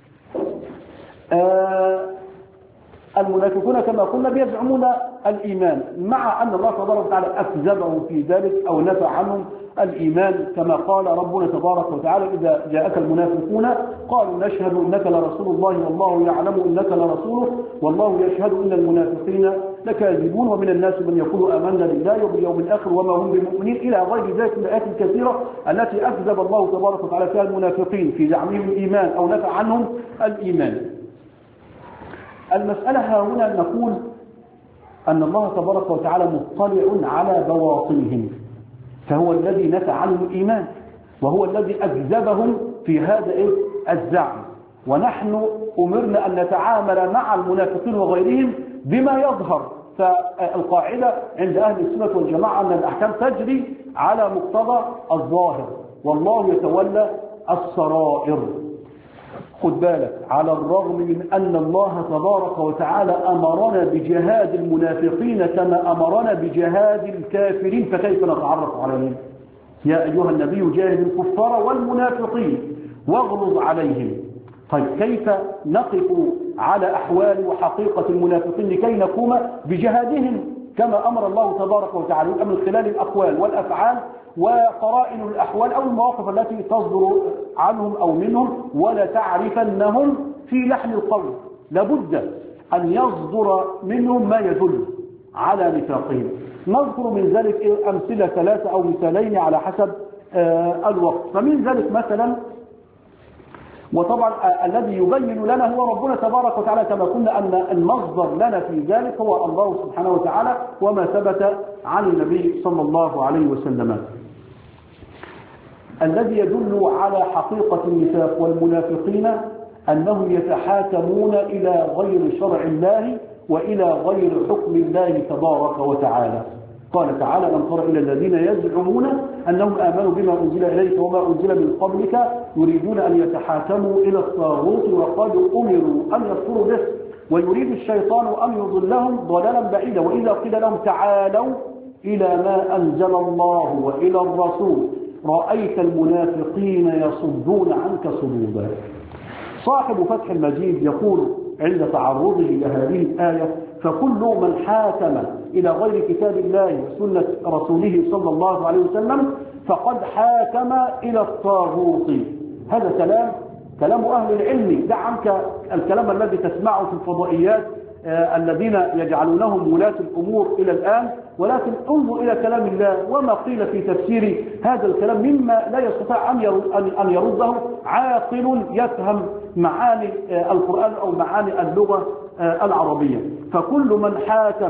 آه المنافقون كما قلنا بيزعمون الإيمان، مع أن الله تبارك وتعالى أكذبهم في ذلك أو نفى عنهم الإيمان، كما قال ربنا تبارك وتعالى: إذا جاءك المنافقون قالوا نشهد إنك لرسول الله والله يعلم إنك لرسوله والله يشهد إن المنافقين لكاذبون ومن الناس من يقول آمنا بالله وباليوم الآخر وما هم بمؤمنين، إلى غير ذلك من الآيات الكثيرة التي أكذب الله تبارك وتعالى فيها المنافقين في زعمهم الإيمان أو نفى عنهم الإيمان. المسألة ها هنا نقول أن الله تبارك وتعالى مطلع على بواطنهم، فهو الذي نفى عنهم الإيمان وهو الذي أكذبهم في هذا الزعم، ونحن أمرنا أن نتعامل مع المنافقين وغيرهم بما يظهر. فالقاعدة عند أهل السنة والجماعة أن الأحكام تجري على مقتضى الظاهر والله يتولى السرائر. خد بالك، على الرغم من أن الله تبارك وتعالى أمرنا بجهاد المنافقين كما أمرنا بجهاد الكافرين، فكيف نتعرف عليهم؟ يا أيها النبي جاهد الكفار والمنافقين واغلظ عليهم. طيب كيف نقف على أحوال وحقيقة المنافقين لكي نقوم بجهادهم كما أمر الله تبارك وتعالى من خلال الأقوال والأفعال وقرائن الأحوال أو المواقف التي تصدر عنهم أو منهم، ولا تعرفنهم في لحن القول. لابد أن يصدر منهم ما يدل على نفاقهم. نذكر من ذلك أمثلة ثلاثة أو مثالين على حسب الوقت. فمن ذلك مثلا، وطبعا الذي يبين لنا هو ربنا تبارك وتعالى، كما قلنا أن المصدر لنا في ذلك هو الله سبحانه وتعالى وما ثبت عن النبي صلى الله عليه وسلم. الذي يدل على حقيقة النفاق والمنافقين أنهم يتحاكمون إلى غير شرع الله وإلى غير حكم الله تبارك وتعالى. قال تعالى: ألم تر إلى الذين يزعمون أنهم آمنوا بما أنزل إليك وما أنزل من قبلك يريدون أن يتحاكموا إلى الطاغوت وقد أمروا أن يكفروا به ويريد الشيطان أن يضلهم ضلالا بعيدا وإذا قيل لهم تعالوا إلى ما أنزل الله وإلى الرسول رأيت المنافقين يصدون عنك صدودا. صاحب فتح المجيد يقول عند تعرضه لهذه الآية: فكل من حاكم إلى غير كتاب الله وسنة رسوله صلى الله عليه وسلم فقد حاكم إلى الطاغوت. هذا كلام كلام أهل العلم. دع عنك الكلام الذي تسمعه في الفضائيات آه الذين يجعلونهم ولاة الأمور إلى الآن، ولكن انظر إلى كلام الله وما قيل في تفسير هذا الكلام مما لا يستطيع أن يرده عاقل يفهم معاني آه القرآن أو معاني اللغة آه العربية. فكل من حاكم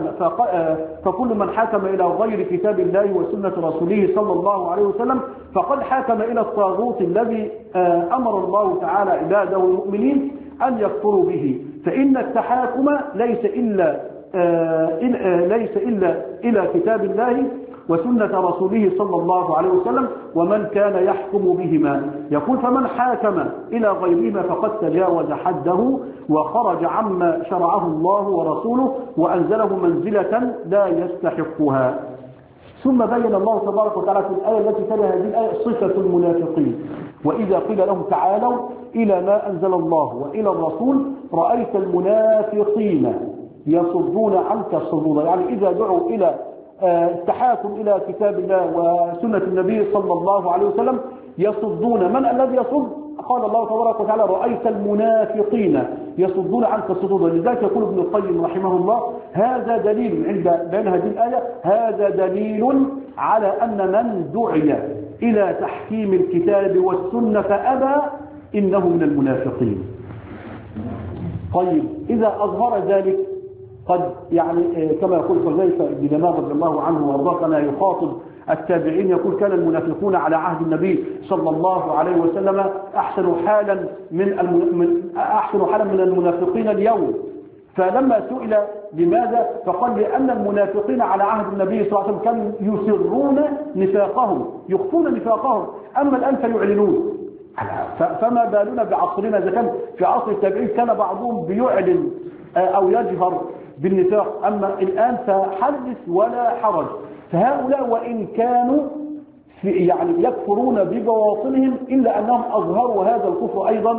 فكل من حاكم إلى غير كتاب الله وسنة رسوله صلى الله عليه وسلم فقد حاكم إلى الطاغوت الذي آه أمر الله تعالى عباده المؤمنين أن يكفروا به. فإن التحاكم ليس إلا آه ليس إلا إلى كتاب الله وسنة رسوله صلى الله عليه وسلم ومن كان يحكم بهما. يقول: فمن حاكم إلى غيرهما فقد تجاوز حده وخرج عما شرعه الله ورسوله وأنزله منزلة لا يستحقها. ثم بين الله تبارك وتعالى في الآية التي تلي هذه الآية صفة المنافقين: وإذا قيل لهم تعالوا إلى ما أنزل الله وإلى الرسول رأيت المنافقين يصدون عنك صدودا. يعني إذا دعوا إلى التحاكم إلى كتاب الله وسنة النبي صلى الله عليه وسلم يصدون. من الذي يصد؟ قال الله تبارك وتعالى: رأيت المنافقين يصدون عنك صدودا. لذلك يقول ابن القيم رحمه الله: هذا دليل عند بين هذه الآية هذا دليل على أن من دعي إلى تحكيم الكتاب والسنة فأبى إنه من المنافقين. طيب إذا أظهر ذلك قد يعني كما يقول حذيفة بن اليمان رضي الله عنه وارضاه كان يخاطب التابعين يقول كان المنافقون على عهد النبي صلى الله عليه وسلم أحسن حالا من أحسن حالا من المنافقين اليوم. فلما سئل لماذا فقال لأن المنافقين على عهد النبي صلى الله عليه وسلم كانوا يسرون نفاقهم يخفون نفاقهم، أما الآن فيعلنون. فما بالنا بعصرنا إذا كان في عصر التابعين كان بعضهم بيعلن أو يجهر بالنفاق، أما الآن فحدث ولا حرج. فهؤلاء وإن كانوا في يعني يكفرون ببواطنهم إلا أنهم أظهروا هذا الكفر أيضا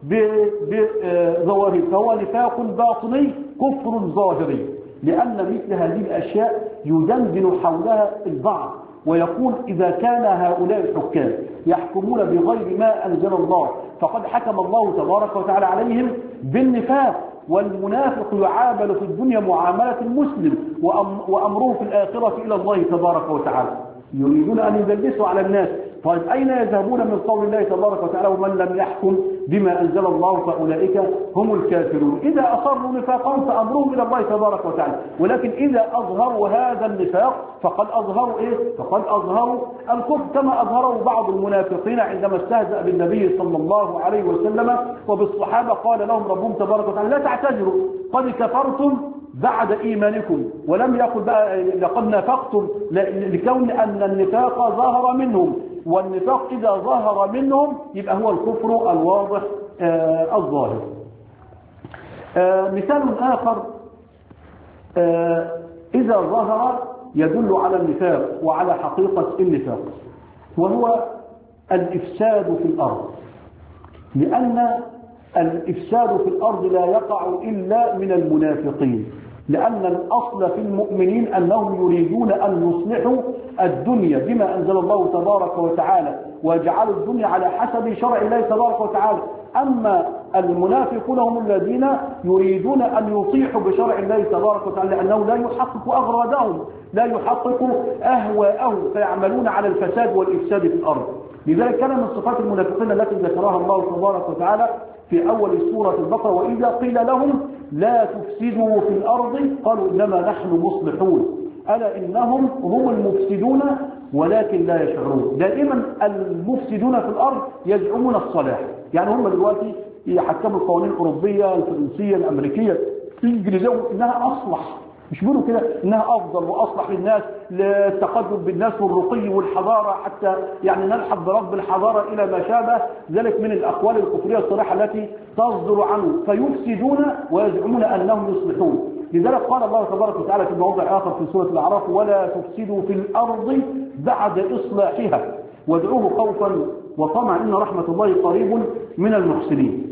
بظواهر، فهو نفاق باطني كفر ظاهري، لأن مثل هذه الأشياء يدندن حولها البعض ويقول إذا كان هؤلاء الحكام يحكمون بغير ما أنزل الله فقد حكم الله تبارك وتعالى عليهم بالنفاق، والمنافق يعامل في الدنيا معاملة المسلم وأمره في الآخرة إلى الله تبارك وتعالى. يريدون أن يدلسوا على الناس. طيب أين يذهبون من قول الله تبارك وتعالى ومن لم يحكم بما أنزل الله فأولئك هم الكافرون؟ إذا أصروا نفاقهم فأمرهم إلى الله تبارك وتعالى، ولكن إذا أظهروا هذا النفاق فقد أظهروا إيه؟ فقد أظهروا الكفر، كما أظهروا بعض المنافقين عندما استهزأ بالنبي صلى الله عليه وسلم وبالصحابة قال لهم ربهم تبارك وتعالى لا تعتذروا قد كفرتم بعد إيمانكم، ولم يقل بقى لقد نافقتم، لكون أن النفاق ظهر منهم، والنفاق إذا ظهر منهم يبقى هو الكفر الواضح آه الظاهر. آه مثال آخر آه إذا ظهر يدل على النفاق وعلى حقيقة النفاق، وهو الإفساد في الأرض، لأن الإفساد في الأرض لا يقع إلا من المنافقين، لأن الأصل في المؤمنين أنهم يريدون أن يصلحوا الدنيا بما أنزل الله تبارك وتعالى ويجعلوا الدنيا على حسب شرع الله تبارك وتعالى. أما المنافقون هم الذين يريدون أن يطيحوا بشرع الله تبارك وتعالى، لأنه لا يحقق أغراضهم لا يحقق أهواءهم، فيعملون على الفساد والإفساد في الأرض. لذلك كان من صفات المنافقين التي ذكرها الله تبارك وتعالى في أول سورة البقرة وإذا قيل لهم لا تفسدوا في الأرض قالوا إنما نحن مصلحون ألا إنهم هم المفسدون ولكن لا يشعرون. دائما المفسدون في الأرض يزعمون الصلاح، يعني هم دلوقتي يحكموا القوانين الأوروبية الفرنسية الأمريكية الإنجليزية إنها أصلح، مش بيقولوا كده إنها أفضل وأصلح للناس للتقدم بالناس والرقي والحضارة، حتى يعني نلحق برب الحضارة إلى ما شابه ذلك من الأقوال الكفرية الصريحة التي تصدر عنه، فيفسدون ويزعمون أنهم يصلحون. لذلك قال الله تبارك وتعالى في موضع آخر في سورة الأعراف ولا تفسدوا في الأرض بعد إصلاحها وادعوه خوفا وطمعا إن رحمة الله قريب من المحسنين.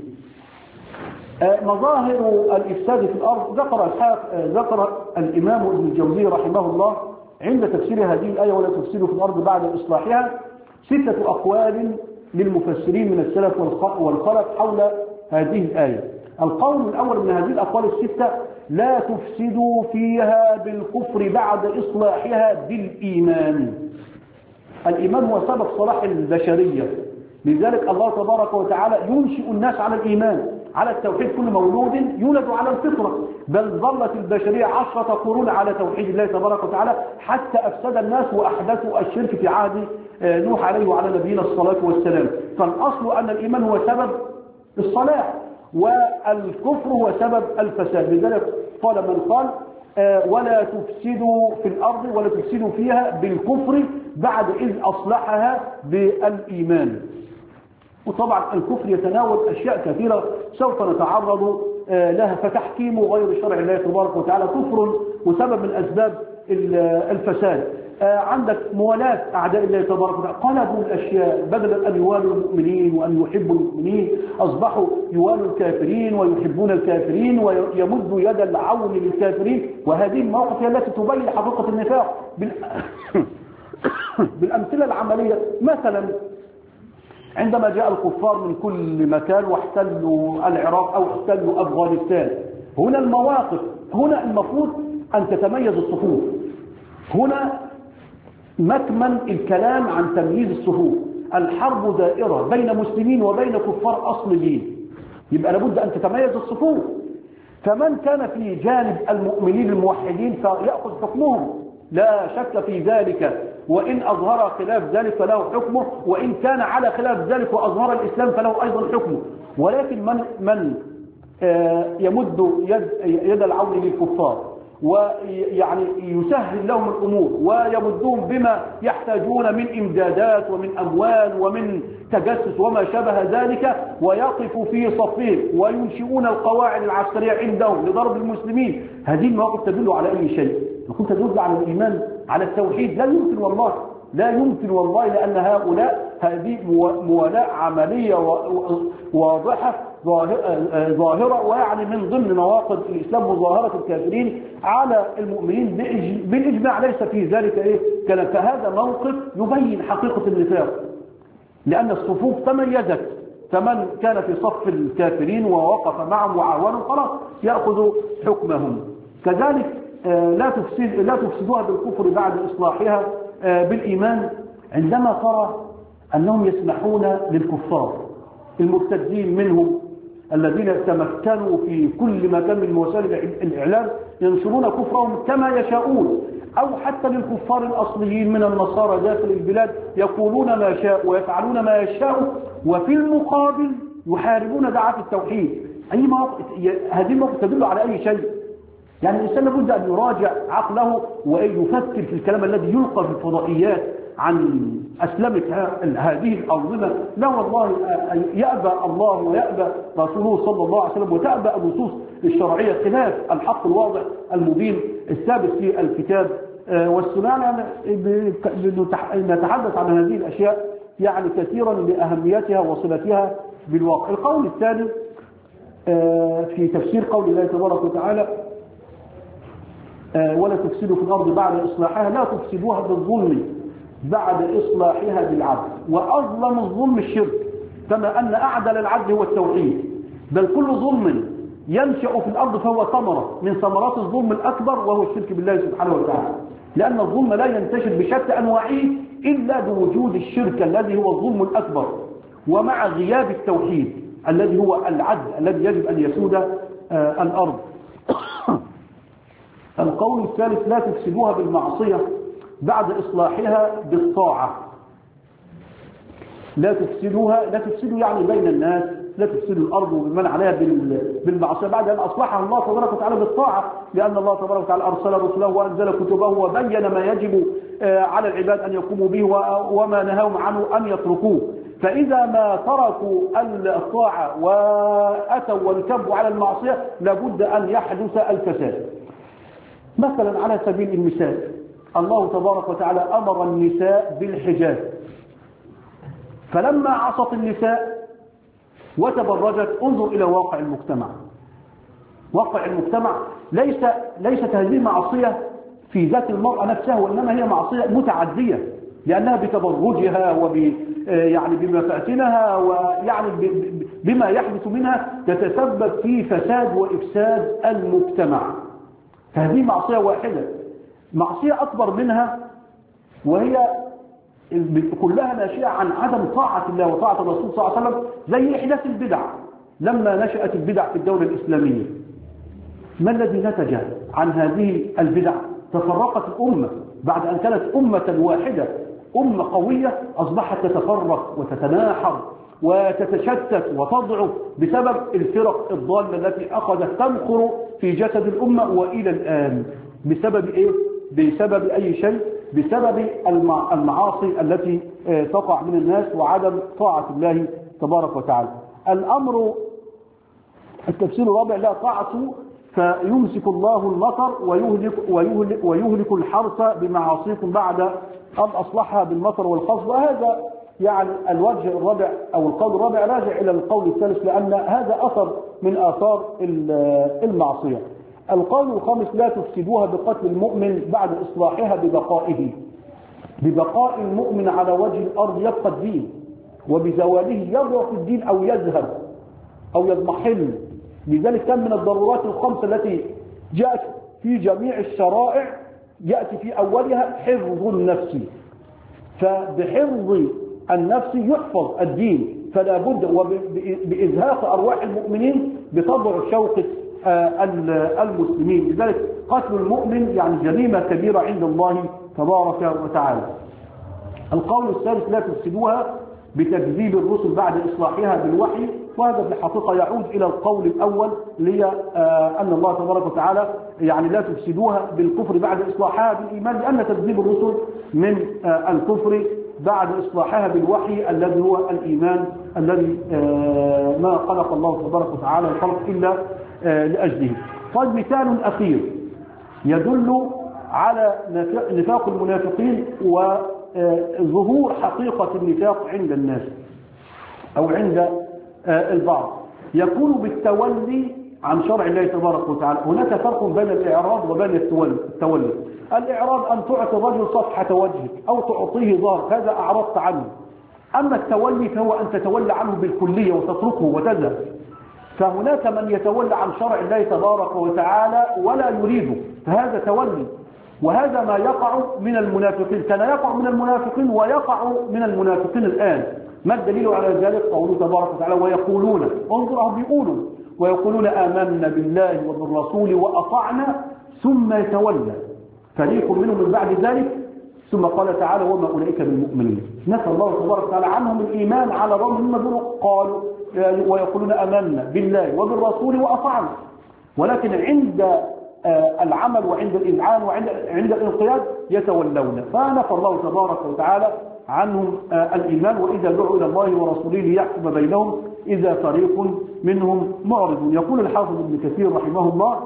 مظاهر الإفساد في الأرض ذكر ذكر الإمام ابن الجوزي رحمه الله عند تفسير هذه الآية ولا تفسدوا في الأرض بعد إصلاحها ستة أقوال للمفسرين من السلف والخلف حول هذه الآية. القول الأول من هذه الأقوال الستة لا تفسدوا فيها بالكفر بعد إصلاحها بالإيمان. الإيمان هو سبب صلاح البشرية، لذلك الله تبارك وتعالى ينشئ الناس على الإيمان على التوحيد، كل مولود يولد على الفطرة، بل ظلت البشرية عشرة قرون على توحيد الله تبارك وتعالى حتى أفسد الناس وأحدثوا الشرك في عهد نوح عليه وعلى نبينا الصلاة والسلام. فالأصل أن الإيمان هو سبب الصلاح والكفر هو سبب الفساد. لذلك قال من قال ولا تفسدوا في الأرض ولا تفسدوا فيها بالكفر بعد إذ أصلحها بالإيمان. وطبعا الكفر يتناول أشياء كثيرة سوف نتعرض لها، فتحكيم غير شرع الله تبارك وتعالى كفر وسبب من أسباب الفساد. عندك موالاة أعداء الله تبارك وتعالى، قلبوا الأشياء بدل أن يوالوا المؤمنين وأن يحبوا المؤمنين أصبحوا يوالوا الكافرين ويحبون الكافرين ويمدوا يد العون للكافرين، وهذه المواقف هي التي تبين حقيقة النفاق بالأمثلة العملية. مثلا عندما جاء الكفار من كل مكان واحتلوا العراق أو احتلوا أفغانستان، هنا المواقف هنا المفروض أن تتميز الصفوف، هنا مكمن الكلام عن تمييز الصفوف. الحرب دائرة بين مسلمين وبين كفار أصليين، يبقى لابد أن تتميز الصفوف. فمن كان في جانب المؤمنين الموحدين فيأخذ حكمهم لا شك في ذلك، وإن أظهر خلاف ذلك فله حكمه، وإن كان على خلاف ذلك وأظهر الإسلام فله أيضا حكمه. ولكن من من يمد يد, يد العون للكفار ويعني يسهل لهم الأمور ويمدهم بما يحتاجون من إمدادات ومن أموال ومن تجسس وما شابه ذلك، ويقف في صفهم وينشئون القواعد العسكرية عندهم لضرب المسلمين، هذه المواقف تدل على أي شيء؟ كنت تدل على الإيمان على التوحيد؟ لا يمكن والله، لا يمكن والله، لأن هؤلاء هذه موالاة عملية واضحة ظاهرة، ويعني من ضمن نواقض الإسلام مظاهرة الكافرين على المؤمنين بالإجماع، ليس في ذلك إيه كلام. فهذا موقف يبين حقيقة النفاق، لأن الصفوف تميزت، فمن كان في صف الكافرين ووقف معهم وعاونهم خلاص يأخذ حكمهم. كذلك لا تفسد لا تفسدوها بالكفر بعد إصلاحها بالإيمان، عندما ترى أنهم يسمحون للكفار المرتدين منهم الذين تمكنوا في كل مكان من وسائل الإعلام ينشرون كفرهم كما يشاءون، أو حتى للكفار الأصليين من النصارى داخل البلاد يقولون ما شاء ويفعلون ما يشاء، وفي المقابل يحاربون دعاة التوحيد. أي مواقف هذه المواقف تدل على أي شيء؟ يعني الإنسان لابد أن يراجع عقله ويفكر في الكلام الذي يلقى في الفضائيات عن أسلمة هذه الأنظمة. لا والله، يأبى الله ويأبى رسوله صلى الله عليه وسلم وتأبى النصوص الشرعية خلاف الحق الواضح المبين الثابت في الكتاب والسنة. نتحدث عن هذه الأشياء يعني كثيرا لأهميتها وصلتها بالواقع. القول الثاني في تفسير قول الله تبارك وتعالى ولا تفسدوا في الأرض بعد إصلاحها، لا تفسدوها بالظلم بعد إصلاحها بالعدل، وأظلم الظلم الشرك، كما أن أعدل العدل هو التوحيد. بل كل ظلم ينشأ في الأرض فهو ثمرة من ثمرات الظلم الأكبر وهو الشرك بالله سبحانه وتعالى، لأن الظلم لا ينتشر بشتى أنواعه إلا بوجود الشرك الذي هو الظلم الأكبر، ومع غياب التوحيد الذي هو العدل الذي يجب أن يسود الأرض. القول الثالث لا تفسدوها بالمعصية بعد إصلاحها بالطاعة. لا تفسدوها، لا تفسدوا يعني بين الناس، لا تفسدوا الأرض ومن عليها بالمعصية بعد أن أصلحها الله تبارك وتعالى بالطاعة، لأن الله تبارك وتعالى أرسل رسله وأنزل كتبه وبين ما يجب على العباد أن يقوموا به وما نهاهم عنه أن يتركوه. فإذا ما تركوا الطاعة وأتوا وانكبوا على المعصية لابد أن يحدث الفساد. مثلا على سبيل المثال، الله تبارك وتعالى أمر النساء بالحجاب، فلما عصت النساء وتبرجت، انظر إلى واقع المجتمع. واقع المجتمع ليس ليست هذه معصية في ذات المرأة نفسها، وإنما هي معصية متعدية، لأنها بتبرجها وب يعني بمفاتنها ويعني بما يحدث منها تتسبب في فساد وإفساد المجتمع. فهذه معصية واحدة. معصية أكبر منها وهي كلها ناشئة عن عدم طاعة الله وطاعة الرسول صلى الله عليه وسلم، زي إحداث البدع. لما نشأت البدع في الدولة الإسلامية، ما الذي نتج عن هذه البدع؟ تفرقت الأمة بعد أن كانت أمة واحدة، أمة قوية، أصبحت تتفرق وتتناحر وتتشتت وتضعف بسبب الفرق الضالة التي أخذت تنخر في جسد الأمة. وإلى الآن بسبب إيه؟ بسبب أي شيء؟ بسبب المعاصي التي تقع من الناس وعدم طاعة الله تبارك وتعالى. الأمر التفسير الرابع: لا تعصوا فيمسك الله المطر ويهلك, ويهلك, ويهلك الحرث بمعاصيكم بعد أن أصلحها بالمطر والخصب. وهذا يعني الوجه الرابع أو القول الرابع راجع إلى القول الثالث، لأن هذا أثر من آثار المعصية. القول الخامس: لا تفسدوها بقتل المؤمن بعد إصلاحها ببقائه. ببقاء المؤمن على وجه الأرض يبقى الدين، وبزواله يضعف الدين أو يذهب أو يضمحل. لذلك كان من الضرورات الخمسة التي جاءت في جميع الشرائع يأتي في أولها حفظ النفس، فبحفظ النفس يحفظ الدين، فلا بد وبإزهاق أرواح المؤمنين بتضع شوكة المسلمين. لذلك قتل المؤمن يعني جريمة كبيرة عند الله تبارك وتعالى. القول الثالث لا تفسدوها بتكذيب الرسل بعد إصلاحها بالوحي، وهذا في الحقيقة يعود إلى القول الأول اللي هي أن الله تبارك وتعالى يعني لا تفسدوها بالكفر بعد إصلاحها بالإيمان، لأن تكذيب الرسل من الكفر بعد إصلاحها بالوحي الذي هو الإيمان الذي ما خلق الله تبارك وتعالى الخلق إلا لأجله. طيب مثال أخير يدل على نفاق المنافقين وظهور حقيقة النفاق عند الناس أو عند البعض، يكون بالتولي عن شرع الله تبارك وتعالى. هناك فرق بين الإعراض وبين التولي. الإعراض أن تعطي الرجل صفحة وجهك أو تعطيه ظهر، هذا أعرضت عنه. أما التولي فهو أن تتولى عنه بالكلية وتتركه وتذهب. فهناك من يتولى عن شرع الله تبارك وتعالى ولا يريده، فهذا تولي، وهذا ما يقع من المنافقين، كان يقع من المنافقين ويقع من المنافقين الآن. ما الدليل على ذلك؟ قوله تبارك وتعالى ويقولون، انظرهم بيقولوا ويقولون آمنا بالله وبالرسول وأطعنا ثم يتولى فريق منهم من بعد ذلك، ثم قال تعالى وما أولئك بالمؤمنين. نفى الله تبارك وتعالى عنهم الإيمان على الرغم مما دون قالوا ويقولون آمنا بالله وبالرسول وأطعنا، ولكن عند العمل وعند الإذعان وعند عند الانقياد يتولون. فنفى الله تبارك وتعالى عنهم الإيمان، وإذا دعوا إلى الله ورسوله ليحكم بينهم إذا فريق منهم معرض. يقول الحافظ ابن كثير رحمه الله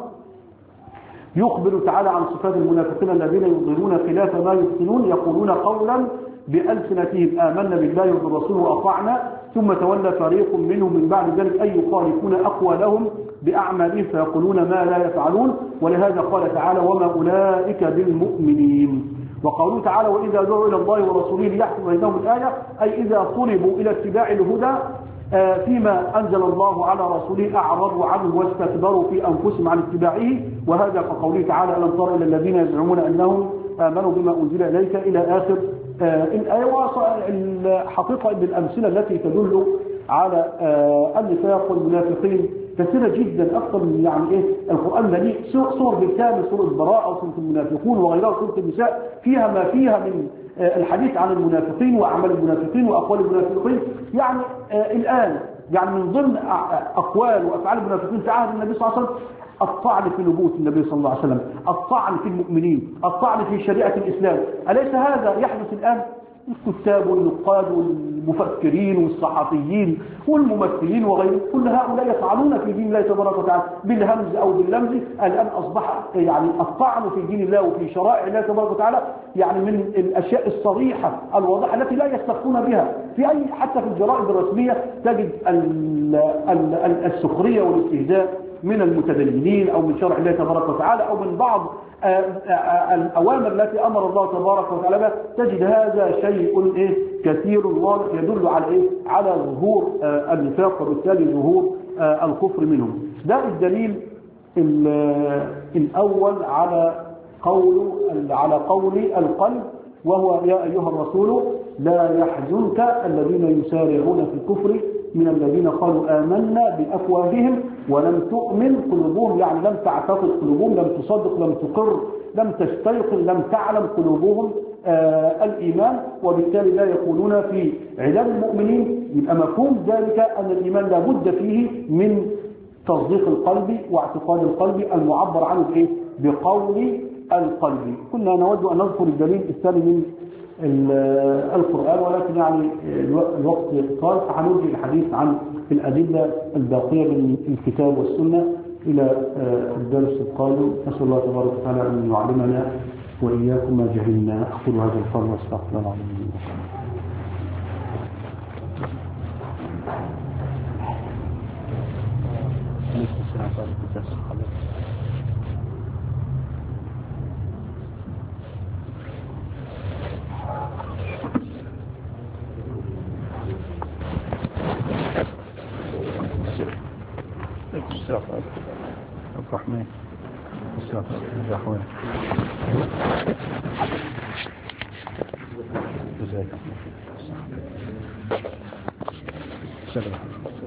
يخبر تعالى عن صفات المنافقين الذين يظهرون خلاف ما يبطنون، يقولون قولا بألسنتهم آمنا بالله وبالرسول وأطعنا ثم تولى فريق منهم من بعد ذلك أي يخالفون أقوالهم بأعمالهم فيقولون ما لا يفعلون. ولهذا قال تعالى وما أولئك بالمؤمنين. وقوله تعالى وإذا دعوا إلى الله ورسوله ليحكم بينهم الآية أي إذا طلبوا إلى اتباع الهدى فيما أنزل الله على رسوله أعرضوا عنه واستكبروا في أنفسهم عن اتباعه. وهذا كقوله تعالى ألم تر إلى الذين يزعمون أنهم آمنوا بما أنزل إليك إلى آخر الآية. الحقيقة أن الأمثلة التي تدل على النفاق والمنافقين كثيرة جدا، أكثر من يعني إيه القرآن مليء صور بالكامل، سورة البراءة وسورة المنافقون وغيرها سورة النساء فيها ما فيها من الحديث عن المنافقين وأعمال المنافقين وأقوال المنافقين. يعني الآن يعني من ضمن أقوال وأفعال المنافقين في عهد النبي صلى الله عليه وسلم الطعن في نبوة النبي صلى الله عليه وسلم، الطعن في المؤمنين، الطعن في شريعة الإسلام. أليس هذا يحدث الآن؟ الكتاب والنقاد والمفكرين والصحفيين والممثلين وغيرهم كل هؤلاء يطعنون في دين الله تبارك وتعالى بالهمز أو باللمز. الآن أصبح يعني الطعن في دين الله وفي شرائع الله تبارك وتعالى يعني من الأشياء الصريحة الواضحة التي لا يستخفون بها. في أي حتى في الجرائد الرسمية تجد السخرية والاستهزاء من المتدينين أو من شرع الله تبارك وتعالى أو من بعض الأوامر التي أمر الله تبارك وتعالى بها. تجد هذا شيء إيه كثير واضح يدل على إيه على ظهور النفاق وبالتالي ظهور الكفر منهم. ده الدليل الأول على قول على قول القلب، وهو يا أيها الرسول لا يحزنك الذين يسارعون في الكفر من الذين قالوا آمنا بأفواههم ولم تؤمن قلوبهم، يعني لم تعتقد قلوبهم، لم تصدق، لم تقر، لم تستيقن، لم تعلم قلوبهم آه الإيمان، وبالتالي لا يكونون في عداد المؤمنين. يبقى مفهوم ذلك أن الإيمان لا بد فيه من تصديق القلب واعتقاد القلب المعبر عنه بإيه؟ بقول القلب. كنا نود أن نذكر الدليل الثاني من القرآن، ولكن يعني الوقت قال فهنرجع الحديث عن الأدلة الباقية من الكتاب والسنة إلى الدرس القادم. نسأل الله تبارك وتعالى أن يعلمنا وإياكم ما جهلنا. أقول هذا القول واستغفر الله العظيم. الرحمن الرحمن جزاك الله خير.